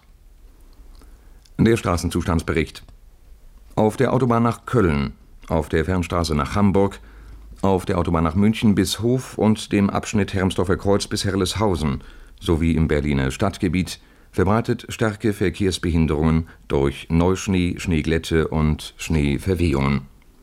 Der Straßenzustandsbericht. Auf der Autobahn nach Köln, auf der Fernstraße nach Hamburg, auf der Autobahn nach München bis Hof und dem Abschnitt Hermsdorfer Kreuz bis Herleshausen sowie im Berliner Stadtgebiet verbreitet starke Verkehrsbehinderungen durch Neuschnee, Schneeglätte und Schneeverwehungen.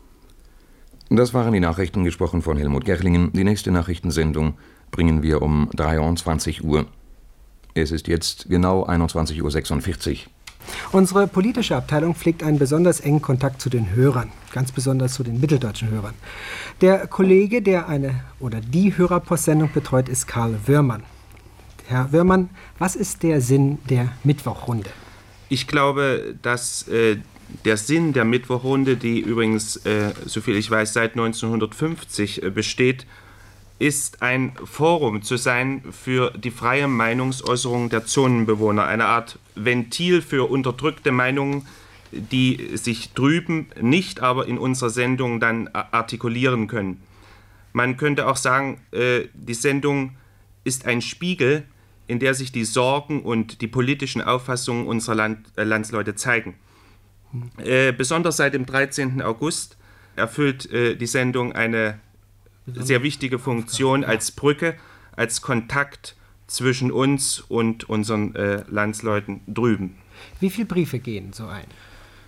Das waren die Nachrichten, gesprochen von Helmut Gerlingen. Die nächste Nachrichtensendung bringen wir um dreiundzwanzig Uhr. Es ist jetzt genau einundzwanzig Uhr sechsundvierzig. Unsere politische Abteilung pflegt einen besonders engen Kontakt zu den Hörern, ganz besonders zu den mitteldeutschen Hörern. Der Kollege, der eine oder die Hörerpostsendung betreut, ist Karl Wörmann. Herr Wörmann, was ist der Sinn der Mittwochrunde? Ich glaube, dass äh, der Sinn der Mittwochrunde, die übrigens, äh, soviel ich weiß, seit neunzehnhundertfünfzig äh, besteht, ist ein Forum zu sein für die freie Meinungsäußerung der Zonenbewohner, eine Art Ventil für unterdrückte Meinungen, die sich drüben nicht, aber in unserer Sendung dann artikulieren können. Man könnte auch sagen, äh, die Sendung ist ein Spiegel, in der sich die Sorgen und die politischen Auffassungen unserer Land, äh, Landsleute zeigen. Äh, besonders seit dem dreizehnten August erfüllt äh, die Sendung eine sehr wichtige Funktion als Brücke, als Kontakt zwischen uns und unseren äh, Landsleuten drüben. Wie viele Briefe gehen so ein?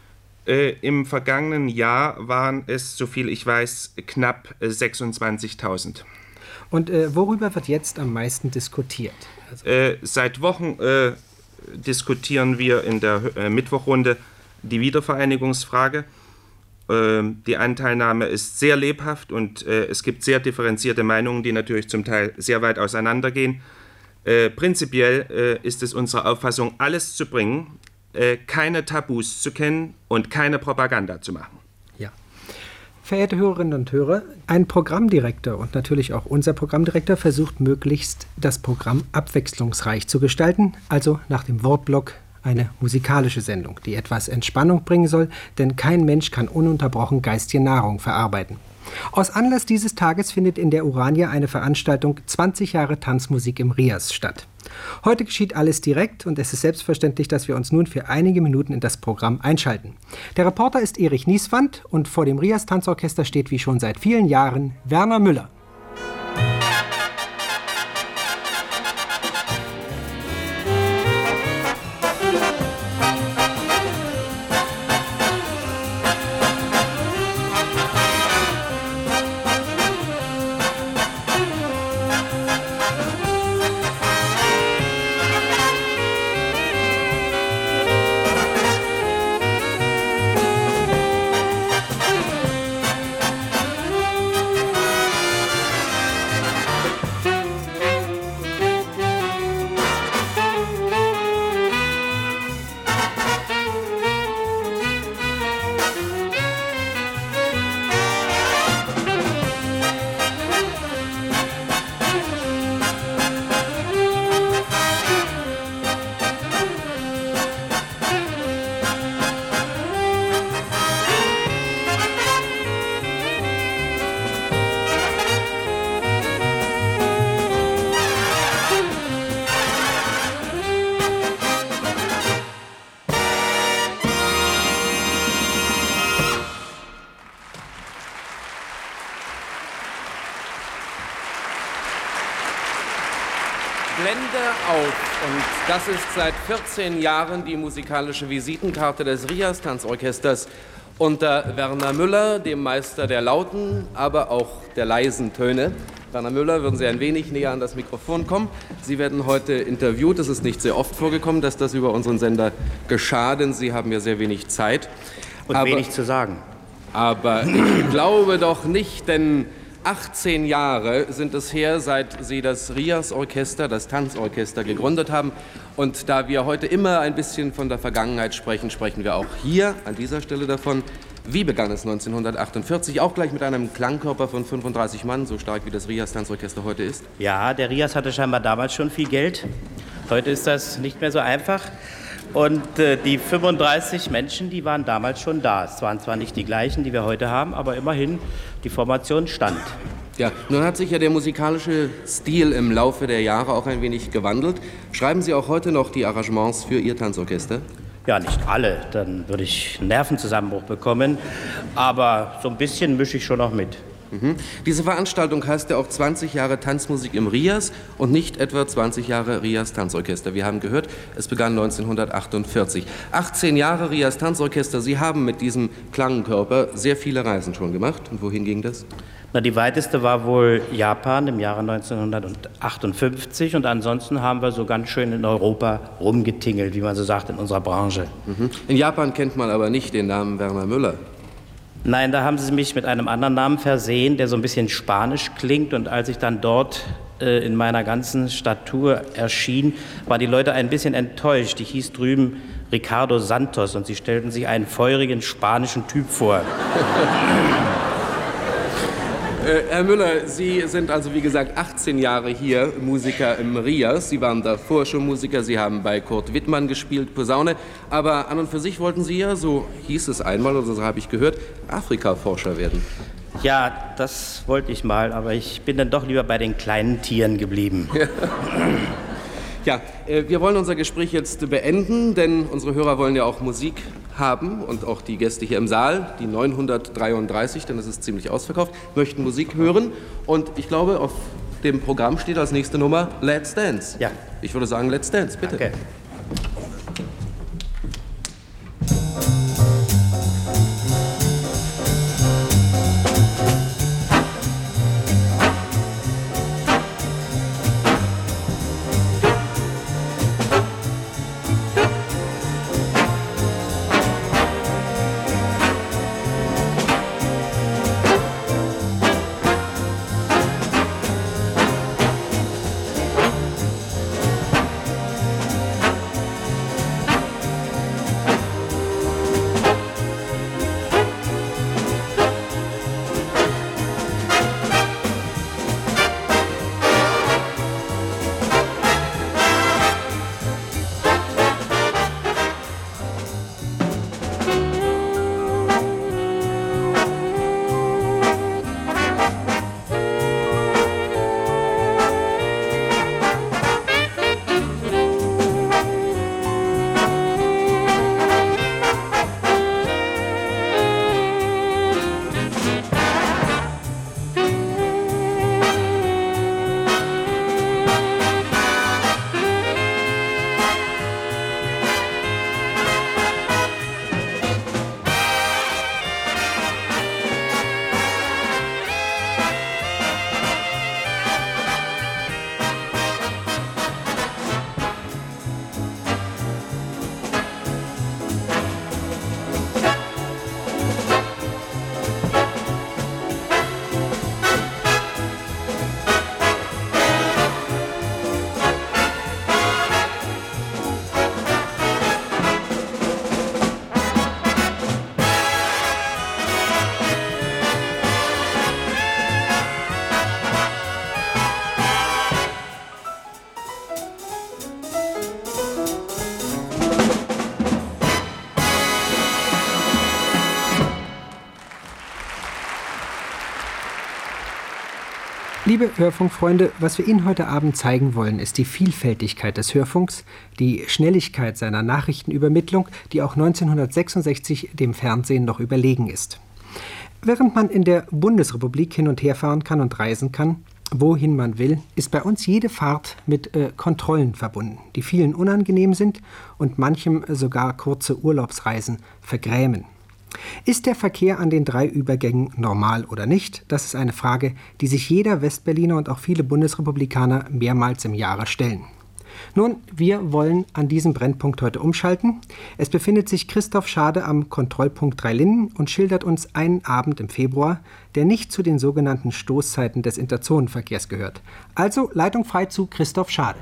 Äh, Im vergangenen Jahr waren es, soviel ich weiß, knapp äh, sechsundzwanzigtausend. Und äh, worüber wird jetzt am meisten diskutiert? Also äh, seit Wochen äh, diskutieren wir in der äh, Mittwochrunde die Wiedervereinigungsfrage. Äh, die Anteilnahme ist sehr lebhaft und äh, es gibt sehr differenzierte Meinungen, die natürlich zum Teil sehr weit auseinandergehen. Äh, prinzipiell äh, ist es unsere Auffassung, alles zu bringen, äh, keine Tabus zu kennen und keine Propaganda zu machen. Ja. Verehrte Hörerinnen und Hörer, ein Programmdirektor und natürlich auch unser Programmdirektor versucht möglichst das Programm abwechslungsreich zu gestalten, also nach dem Wortblock eine musikalische Sendung, die etwas Entspannung bringen soll, denn kein Mensch kann ununterbrochen geistige Nahrung verarbeiten. Aus Anlass dieses Tages findet in der Urania eine Veranstaltung zwanzig Jahre Tanzmusik im Rias statt. Heute geschieht alles direkt und es ist selbstverständlich, dass wir uns nun für einige Minuten in das Programm einschalten. Der Reporter ist Erich Nieswand und vor dem Rias Tanzorchester steht wie schon seit vielen Jahren Werner Müller. Blende auf. Und das ist seit vierzehn Jahren die musikalische Visitenkarte des Rias Tanzorchesters unter Werner Müller, dem Meister der lauten, aber auch der leisen Töne. Werner Müller, würden Sie ein wenig näher an das Mikrofon kommen? Sie werden heute interviewt. Es ist nicht sehr oft vorgekommen, dass das über unseren Sender geschah, denn Sie haben ja sehr wenig Zeit. Und aber, wenig zu sagen. Aber ich glaube doch nicht, denn achtzehn Jahre sind es her, seit Sie das Rias-Orchester, das Tanzorchester, gegründet haben. Und da wir heute immer ein bisschen von der Vergangenheit sprechen, sprechen wir auch hier an dieser Stelle davon. Wie begann es neunzehnhundertachtundvierzig? Auch gleich mit einem Klangkörper von fünfunddreißig Mann, so stark wie das Rias-Tanzorchester heute ist? Ja, der Rias hatte scheinbar damals schon viel Geld. Heute ist das nicht mehr so einfach. Und äh, die fünfunddreißig Menschen, die waren damals schon da. Es waren zwar nicht die gleichen, die wir heute haben, aber immerhin, die Formation stand. Ja, nun hat sich ja der musikalische Stil im Laufe der Jahre auch ein wenig gewandelt. Schreiben Sie auch heute noch die Arrangements für Ihr Tanzorchester? Ja, nicht alle, dann würde ich einen Nervenzusammenbruch bekommen. Aber so ein bisschen mische ich schon noch mit. Mhm. Diese Veranstaltung heißt ja auch zwanzig Jahre Tanzmusik im Rias und nicht etwa zwanzig Jahre Rias Tanzorchester. Wir haben gehört, es begann neunzehnhundertachtundvierzig. achtzehn Jahre Rias Tanzorchester. Sie haben mit diesem Klangenkörper sehr viele Reisen schon gemacht. Und wohin ging das? Na, die weiteste war wohl Japan im Jahre neunzehnhundertachtundfünfzig und ansonsten haben wir so ganz schön in Europa rumgetingelt, wie man so sagt in unserer Branche. Mhm. In Japan kennt man aber nicht den Namen Werner Müller. Nein, da haben sie mich mit einem anderen Namen versehen, der so ein bisschen spanisch klingt. Und als ich dann dort äh, in meiner ganzen Statur erschien, waren die Leute ein bisschen enttäuscht. Ich hieß drüben Ricardo Santos und sie stellten sich einen feurigen spanischen Typ vor. Äh, Herr Müller, Sie sind also wie gesagt achtzehn Jahre hier Musiker im Rias. Sie waren davor schon Musiker, Sie haben bei Kurt Wittmann gespielt, Posaune. Aber an und für sich wollten Sie ja, so hieß es einmal, oder so habe ich gehört, Afrika-Forscher werden. Ja, das wollte ich mal, aber ich bin dann doch lieber bei den kleinen Tieren geblieben. Ja, äh, wir wollen unser Gespräch jetzt beenden, denn unsere Hörer wollen ja auch Musik haben und auch die Gäste hier im Saal, die neunhundertdreiunddreißig, denn es ist ziemlich ausverkauft, möchten Musik hören. Und ich glaube, auf dem Programm steht als nächste Nummer Let's Dance. Ja. Ich würde sagen, Let's Dance, bitte. Okay. Liebe Hörfunkfreunde, was wir Ihnen heute Abend zeigen wollen, ist die Vielfältigkeit des Hörfunks, die Schnelligkeit seiner Nachrichtenübermittlung, die auch neunzehnhundertsechsundsechzig dem Fernsehen noch überlegen ist. Während man in der Bundesrepublik hin und her fahren kann und reisen kann, wohin man will, ist bei uns jede Fahrt mit äh, Kontrollen verbunden, die vielen unangenehm sind und manchem sogar kurze Urlaubsreisen vergrämen. Ist der Verkehr an den drei Übergängen normal oder nicht? Das ist eine Frage, die sich jeder Westberliner und auch viele Bundesrepublikaner mehrmals im Jahre stellen. Nun, wir wollen an diesem Brennpunkt heute umschalten. Es befindet sich Christoph Schade am Kontrollpunkt Drei Linden und schildert uns einen Abend im Februar, der nicht zu den sogenannten Stoßzeiten des Interzonenverkehrs gehört. Also Leitung frei zu Christoph Schade.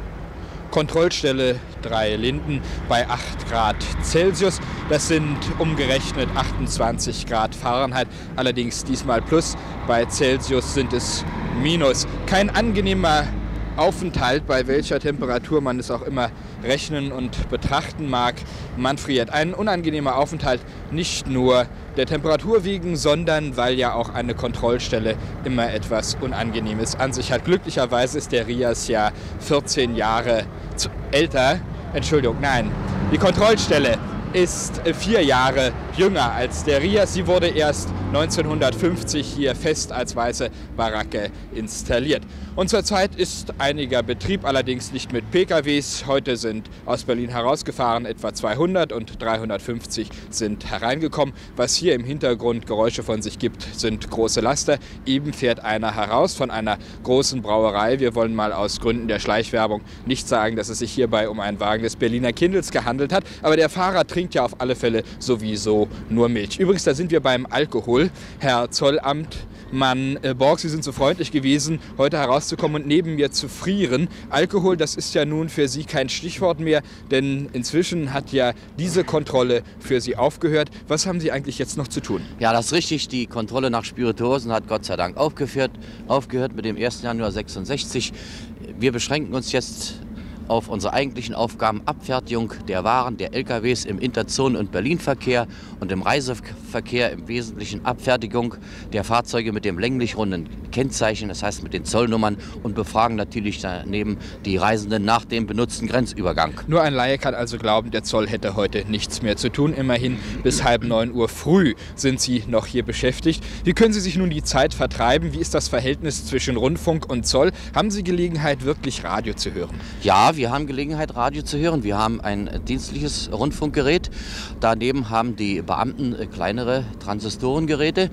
Kontrollstelle Drei Linden bei acht Grad Celsius. Das sind umgerechnet achtundzwanzig Grad Fahrenheit, allerdings diesmal plus. Bei Celsius sind es minus. Kein angenehmer Aufenthalt, bei welcher Temperatur man es auch immer rechnen und betrachten mag. Man friert. Ein unangenehmer Aufenthalt nicht nur der Temperatur wegen, sondern weil ja auch eine Kontrollstelle immer etwas Unangenehmes an sich hat. Glücklicherweise ist der RIAS ja vierzehn Jahre älter. Entschuldigung, nein, die Kontrollstelle ist vier Jahre jünger als der RIAS. Sie wurde erst neunzehnhundertfünfzig hier fest als weiße Baracke installiert. Und zurzeit ist einiger Betrieb, allerdings nicht mit P K Ws. Heute sind aus Berlin herausgefahren etwa zweihundert und dreihundertfünfzig sind hereingekommen. Was hier im Hintergrund Geräusche von sich gibt, sind große Laster. Eben fährt einer heraus von einer großen Brauerei. Wir wollen mal aus Gründen der Schleichwerbung nicht sagen, dass es sich hierbei um einen Wagen des Berliner Kindels gehandelt hat. Aber der Fahrer trinkt ja auf alle Fälle sowieso nur Milch. Übrigens, da sind wir beim Alkohol. Herr Zollamtmann äh, Borg, Sie sind so freundlich gewesen, heute herauszukommen und neben mir zu frieren. Alkohol, das ist ja nun für Sie kein Stichwort mehr, denn inzwischen hat ja diese Kontrolle für Sie aufgehört. Was haben Sie eigentlich jetzt noch zu tun? Ja, das ist richtig. Die Kontrolle nach Spirituosen hat Gott sei Dank aufgeführt, aufgehört mit dem ersten Januar sechsundsechzig. Wir beschränken uns jetzt auf unsere eigentlichen Aufgaben: Abfertigung der Waren, der L K Ws im Interzonen- und Berlinverkehr und im Reiseverkehr im Wesentlichen Abfertigung der Fahrzeuge mit dem länglich runden Kennzeichen, das heißt mit den Zollnummern, und befragen natürlich daneben die Reisenden nach dem benutzten Grenzübergang. Nur ein Laie kann also glauben, der Zoll hätte heute nichts mehr zu tun. Immerhin bis halb neun Uhr früh sind Sie noch hier beschäftigt. Wie können Sie sich nun die Zeit vertreiben? Wie ist das Verhältnis zwischen Rundfunk und Zoll? Haben Sie Gelegenheit, wirklich Radio zu hören? Ja, wir haben Gelegenheit, Radio zu hören. Wir haben ein dienstliches Rundfunkgerät. Daneben haben die Beamten kleinere Transistorengeräte.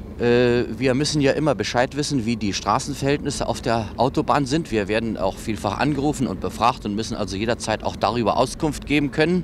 Wir müssen ja immer Bescheid wissen, wie die Straßenverhältnisse auf der Autobahn sind. Wir werden auch vielfach angerufen und befragt und müssen also jederzeit auch darüber Auskunft geben können,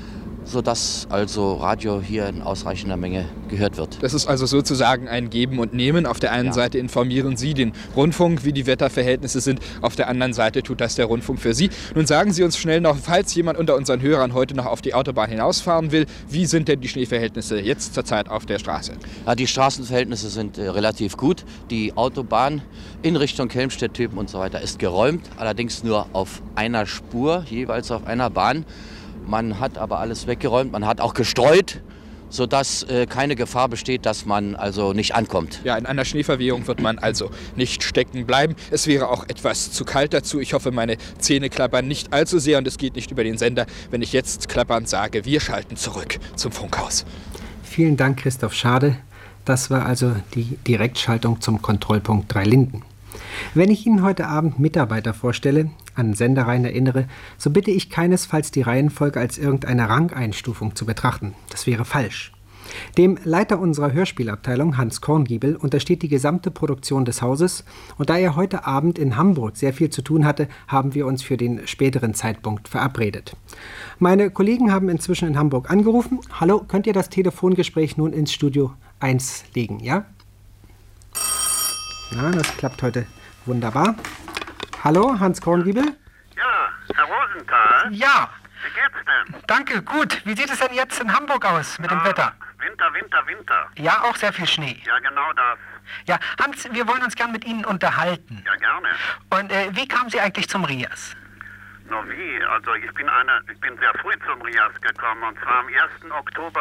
sodass also Radio hier in ausreichender Menge gehört wird. Das ist also sozusagen ein Geben und Nehmen. Auf der einen Ja. Seite informieren Sie den Rundfunk, wie die Wetterverhältnisse sind. Auf der anderen Seite tut das der Rundfunk für Sie. Nun sagen Sie uns schnell noch, falls jemand unter unseren Hörern heute noch auf die Autobahn hinausfahren will, wie sind denn die Schneeverhältnisse jetzt zurzeit auf der Straße? Ja, die Straßenverhältnisse sind äh, relativ gut. Die Autobahn in Richtung Kelmstedt-Typen und so weiter ist geräumt, allerdings nur auf einer Spur, jeweils auf einer Bahn. Man hat aber alles weggeräumt, man hat auch gestreut, sodass äh, keine Gefahr besteht, dass man also nicht ankommt. Ja, in einer Schneeverwehung wird man also nicht stecken bleiben. Es wäre auch etwas zu kalt dazu. Ich hoffe, meine Zähne klappern nicht allzu sehr und es geht nicht über den Sender, wenn ich jetzt klappernd sage, wir schalten zurück zum Funkhaus. Vielen Dank, Christoph Schade. Das war also die Direktschaltung zum Kontrollpunkt Drei Linden. Wenn ich Ihnen heute Abend Mitarbeiter vorstelle, an Sendereien erinnere, so bitte ich keinesfalls die Reihenfolge als irgendeine Rangeinstufung zu betrachten. Das wäre falsch. Dem Leiter unserer Hörspielabteilung, Hans Korngiebel, untersteht die gesamte Produktion des Hauses, und da er heute Abend in Hamburg sehr viel zu tun hatte, haben wir uns für den späteren Zeitpunkt verabredet. Meine Kollegen haben inzwischen in Hamburg angerufen. Hallo, könnt ihr das Telefongespräch nun ins Studio eins legen, ja? Na, das klappt heute wunderbar. Hallo, Hans Korngiebel? Ja, Herr Rosenthal. Ja. Wie geht's denn? Danke, gut. Wie sieht es denn jetzt in Hamburg aus mit dem Wetter? Winter, Winter, Winter. Ja, auch sehr viel Schnee. Ja, genau das. Ja, Hans, wir wollen uns gern mit Ihnen unterhalten. Ja, gerne. Und äh, wie kamen Sie eigentlich zum RIAS? Na wie? Also ich bin eine, ich bin sehr früh zum RIAS gekommen, und zwar am ersten Oktober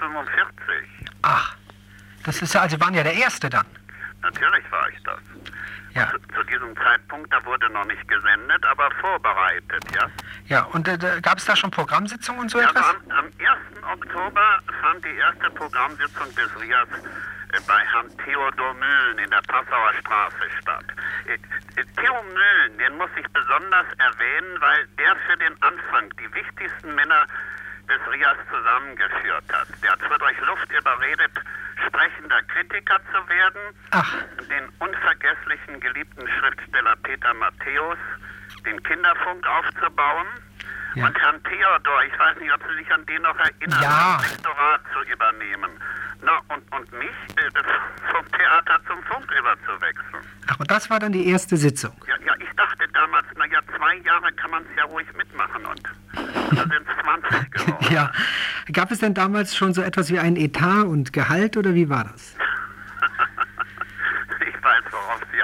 neunzehnhundertfünfundvierzig. Ach, das ist ja, also waren ja der Erste dann. Natürlich war ich das. Ja. Zu, zu diesem Zeitpunkt, da wurde noch nicht gesendet, aber vorbereitet, ja. Ja, und äh, gab es da schon Programmsitzungen und so ja, etwas? Also am, am ersten Oktober fand die erste Programmsitzung des R I A S äh, bei Herrn Theodor Mühlen in der Passauer Straße statt. Äh, äh, Theo Mühlen, den muss ich besonders erwähnen, weil der für den Anfang die wichtigsten Männer des R I A S zusammengeführt hat. Der hat zwar durch Luft überredet, sprechender Kritiker zu werden, Ach. den unvergesslichen geliebten Schriftsteller Peter Matthäus, den Kinderfunk aufzubauen ja. und Herrn Theodor, ich weiß nicht, ob Sie sich an den noch erinnern, ja. das Lektorat zu übernehmen. Na, und, und mich äh, vom Theater zum Funk überzuwechseln. Ach, und das war dann die erste Sitzung? Ja, ja, ich dachte damals, naja, zwei Jahre kann man es ja ruhig mitmachen und da sind es zwanzig geworden. Ja. Gab es denn damals schon so etwas wie ein Etat und Gehalt oder wie war das? Ich weiß, worauf Sie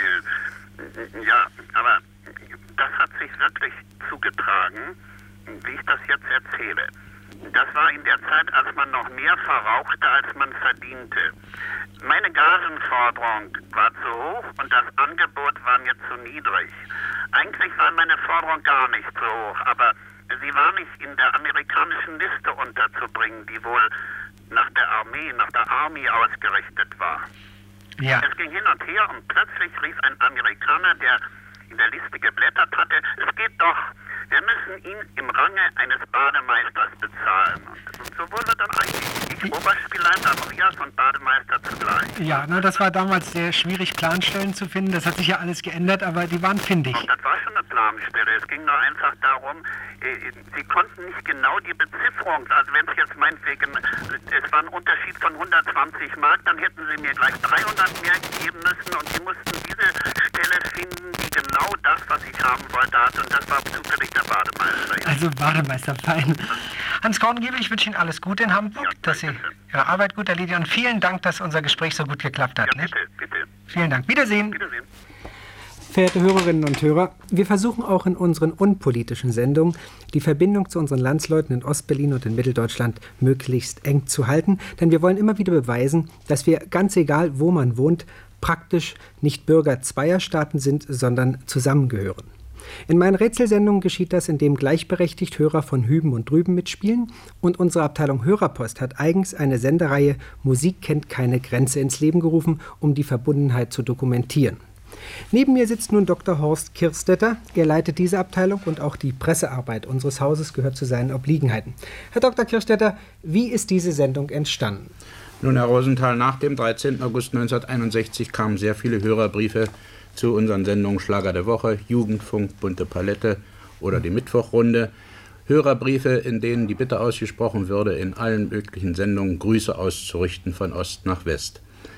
anspielen. Ja, aber das hat sich wirklich zugetragen, wie ich das jetzt erzähle. Das war in der Zeit, als man noch mehr verrauchte, als man verdiente. Meine Gagenforderung war zu hoch und das Angebot war mir zu niedrig. Eigentlich war meine Forderung gar nicht so hoch, aber sie war nicht in der amerikanischen Liste unterzubringen, die wohl nach der Armee, nach der Army ausgerichtet war. Ja. Es ging hin und her und plötzlich rief ein Amerikaner, der in der Liste geblättert hatte, es geht doch, wir müssen ihn im Range eines Bademeisters bezahlen. Und so wurde dann eigentlich ich Oberspielleiter am R I A S und Bademeister zugleich. Ja, na, das war damals sehr schwierig, Planstellen zu finden. Das hat sich ja alles geändert, aber die waren findig. Und das war schon eine Planstelle. Es ging nur einfach darum, äh, sie konnten nicht genau die Bezifferung, also wenn es jetzt meinetwegen, es war ein Unterschied von hundertzwanzig Mark, dann hätten sie mir gleich dreihundert mehr geben müssen und sie mussten diese Stelle finden, die genau das, was ich haben wollte, hat. Und das war zufällig der Bademeister. Also Bademeister, fein. Hans Korngiebel, ich wünsche Ihnen alles Gute in Hamburg, ja, dass Sie Ihre Arbeit gut erledigen und vielen Dank, dass unser Gespräch so gut geklappt hat. Ja, bitte, bitte. Vielen Dank. Wiedersehen. Wiedersehen. Verehrte Hörerinnen und Hörer, wir versuchen auch in unseren unpolitischen Sendungen die Verbindung zu unseren Landsleuten in Ostberlin und in Mitteldeutschland möglichst eng zu halten, denn wir wollen immer wieder beweisen, dass wir, ganz egal wo man wohnt, praktisch nicht Bürger zweier Staaten sind, sondern zusammengehören. In meinen Rätselsendungen geschieht das, indem gleichberechtigt Hörer von hüben und drüben mitspielen, und unsere Abteilung Hörerpost hat eigens eine Sendereihe Musik kennt keine Grenze ins Leben gerufen, um die Verbundenheit zu dokumentieren. Neben mir sitzt nun Doktor Horst Kirstetter. Er leitet diese Abteilung und auch die Pressearbeit unseres Hauses gehört zu seinen Obliegenheiten. Herr Doktor Kirstetter, wie ist diese Sendung entstanden? Nun, Herr Rosenthal, nach dem dreizehnten August neunzehnhunderteinundsechzig kamen sehr viele Hörerbriefe zu unseren Sendungen Schlager der Woche, Jugendfunk, Bunte Palette oder die Mittwochrunde. Hörerbriefe, in denen die Bitte ausgesprochen würde, in allen möglichen Sendungen Grüße auszurichten von Ost nach West.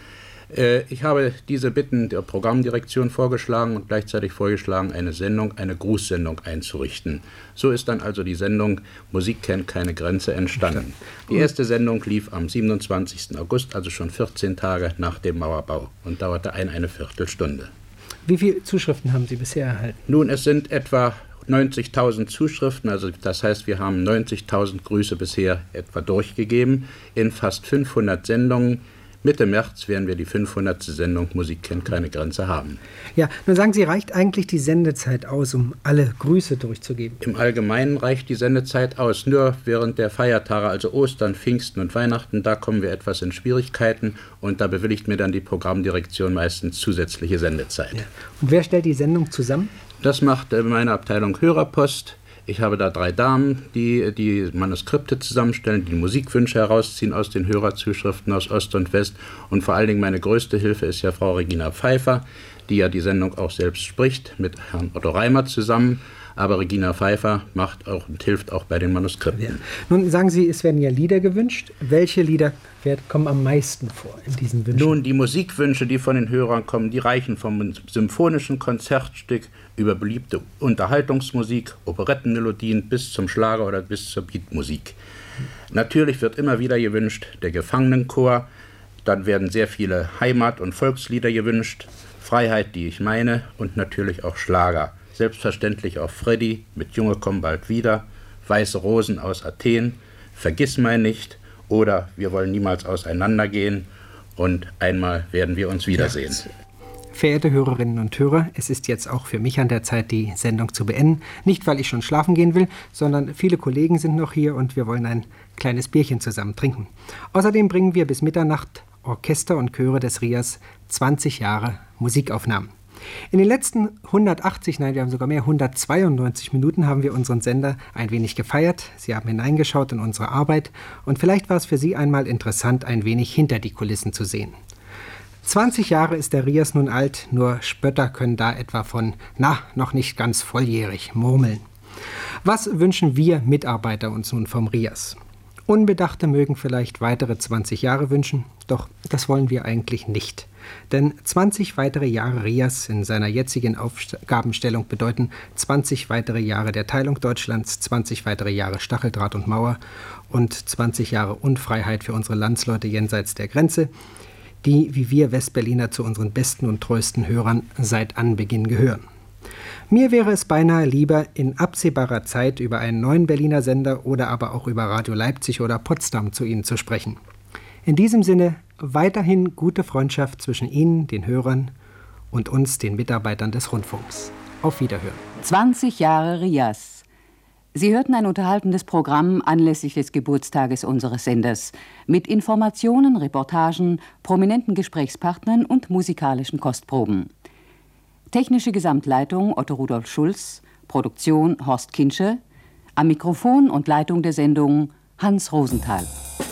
Ich habe diese Bitten der Programmdirektion vorgeschlagen und gleichzeitig vorgeschlagen, eine Sendung, eine Grußsendung einzurichten. So ist dann also die Sendung Musik kennt keine Grenze entstanden. Die erste Sendung lief am siebenundzwanzigsten August, also schon vierzehn Tage nach dem Mauerbau, und dauerte ein, eine Viertelstunde. Wie viele Zuschriften haben Sie bisher erhalten? Nun, es sind etwa neunzigtausend Zuschriften, also das heißt, wir haben neunzigtausend Grüße bisher etwa durchgegeben in fast fünfhundert Sendungen. Mitte März werden wir die fünfhundertste Sendung Musik kennt keine Grenze haben. Ja, nun sagen Sie, reicht eigentlich die Sendezeit aus, um alle Grüße durchzugeben? Im Allgemeinen reicht die Sendezeit aus. Nur während der Feiertage, also Ostern, Pfingsten und Weihnachten, da kommen wir etwas in Schwierigkeiten und da bewilligt mir dann die Programmdirektion meistens zusätzliche Sendezeit. Ja. Und wer stellt die Sendung zusammen? Das macht meine Abteilung Hörerpost. Ich habe da drei Damen, die die Manuskripte zusammenstellen, die Musikwünsche herausziehen aus den Hörerzuschriften aus Ost und West. Und vor allen Dingen meine größte Hilfe ist ja Frau Regina Pfeiffer, die ja die Sendung auch selbst spricht, mit Herrn Otto Reimer zusammen. Aber Regina Pfeiffer macht auch und hilft auch bei den Manuskripten. Ja. Nun sagen Sie, es werden ja Lieder gewünscht. Welche Lieder kommen am meisten vor in diesen Wünschen? Nun, die Musikwünsche, die von den Hörern kommen, die reichen vom symphonischen Konzertstück über beliebte Unterhaltungsmusik, Operettenmelodien bis zum Schlager oder bis zur Beatmusik. Natürlich wird immer wieder gewünscht der Gefangenenchor, dann werden sehr viele Heimat- und Volkslieder gewünscht, Freiheit, die ich meine, und natürlich auch Schlager. Selbstverständlich auch Freddy mit Junge komm bald wieder, Weiße Rosen aus Athen, Vergiss mein nicht oder Wir wollen niemals auseinandergehen und einmal werden wir uns wiedersehen. Ja, Verehrte Hörerinnen und Hörer, es ist jetzt auch für mich an der Zeit, die Sendung zu beenden. Nicht, weil ich schon schlafen gehen will, sondern viele Kollegen sind noch hier und wir wollen ein kleines Bierchen zusammen trinken. Außerdem bringen wir bis Mitternacht Orchester und Chöre des R I A S zwanzig Jahre Musikaufnahmen. In den letzten hundertachtzig, nein, wir haben sogar mehr, hundertzweiundneunzig Minuten haben wir unseren Sender ein wenig gefeiert. Sie haben hineingeschaut in unsere Arbeit und vielleicht war es für Sie einmal interessant, ein wenig hinter die Kulissen zu sehen. zwanzig Jahre ist der R I A S nun alt, nur Spötter können da etwa von, na, noch nicht ganz volljährig, murmeln. Was wünschen wir Mitarbeiter uns nun vom R I A S? Unbedachte mögen vielleicht weitere zwanzig Jahre wünschen, doch das wollen wir eigentlich nicht. Denn zwanzig weitere Jahre R I A S in seiner jetzigen Aufgabenstellung bedeuten zwanzig weitere Jahre der Teilung Deutschlands, zwanzig weitere Jahre Stacheldraht und Mauer und zwanzig Jahre Unfreiheit für unsere Landsleute jenseits der Grenze, die, wie wir Westberliner, zu unseren besten und treuesten Hörern seit Anbeginn gehören. Mir wäre es beinahe lieber, in absehbarer Zeit über einen neuen Berliner Sender oder aber auch über Radio Leipzig oder Potsdam zu Ihnen zu sprechen. In diesem Sinne weiterhin gute Freundschaft zwischen Ihnen, den Hörern, und uns, den Mitarbeitern des Rundfunks. Auf Wiederhören. zwanzig Jahre R I A S. Sie hörten ein unterhaltendes Programm anlässlich des Geburtstages unseres Senders mit Informationen, Reportagen, prominenten Gesprächspartnern und musikalischen Kostproben. Technische Gesamtleitung Otto Rudolf Schulz, Produktion Horst Kinsche, am Mikrofon und Leitung der Sendung Hans Rosenthal.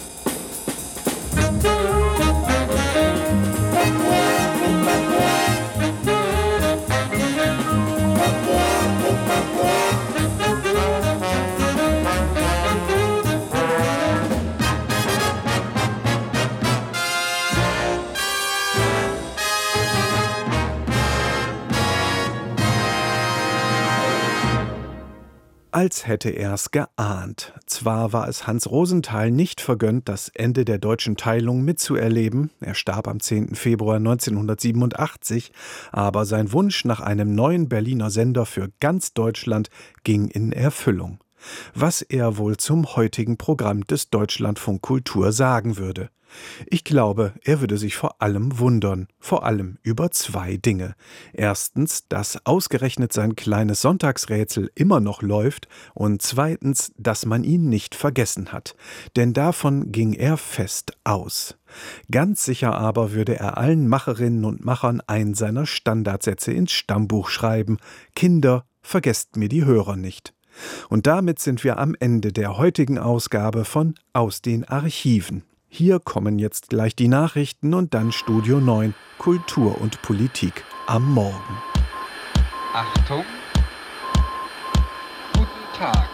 Als hätte er's geahnt. Zwar war es Hans Rosenthal nicht vergönnt, das Ende der deutschen Teilung mitzuerleben, er starb am zehnten Februar neunzehnhundertsiebenundachtzig, aber sein Wunsch nach einem neuen Berliner Sender für ganz Deutschland ging in Erfüllung. Was er wohl zum heutigen Programm des Deutschlandfunk Kultur sagen würde. Ich glaube, er würde sich vor allem wundern, vor allem über zwei Dinge. Erstens, dass ausgerechnet sein kleines Sonntagsrätsel immer noch läuft und zweitens, dass man ihn nicht vergessen hat. Denn davon ging er fest aus. Ganz sicher aber würde er allen Macherinnen und Machern einen seiner Standardsätze ins Stammbuch schreiben: Kinder, vergesst mir die Hörer nicht. Und damit sind wir am Ende der heutigen Ausgabe von Aus den Archiven. Hier kommen jetzt gleich die Nachrichten und dann Studio neun, Kultur und Politik am Morgen. Achtung, guten Tag.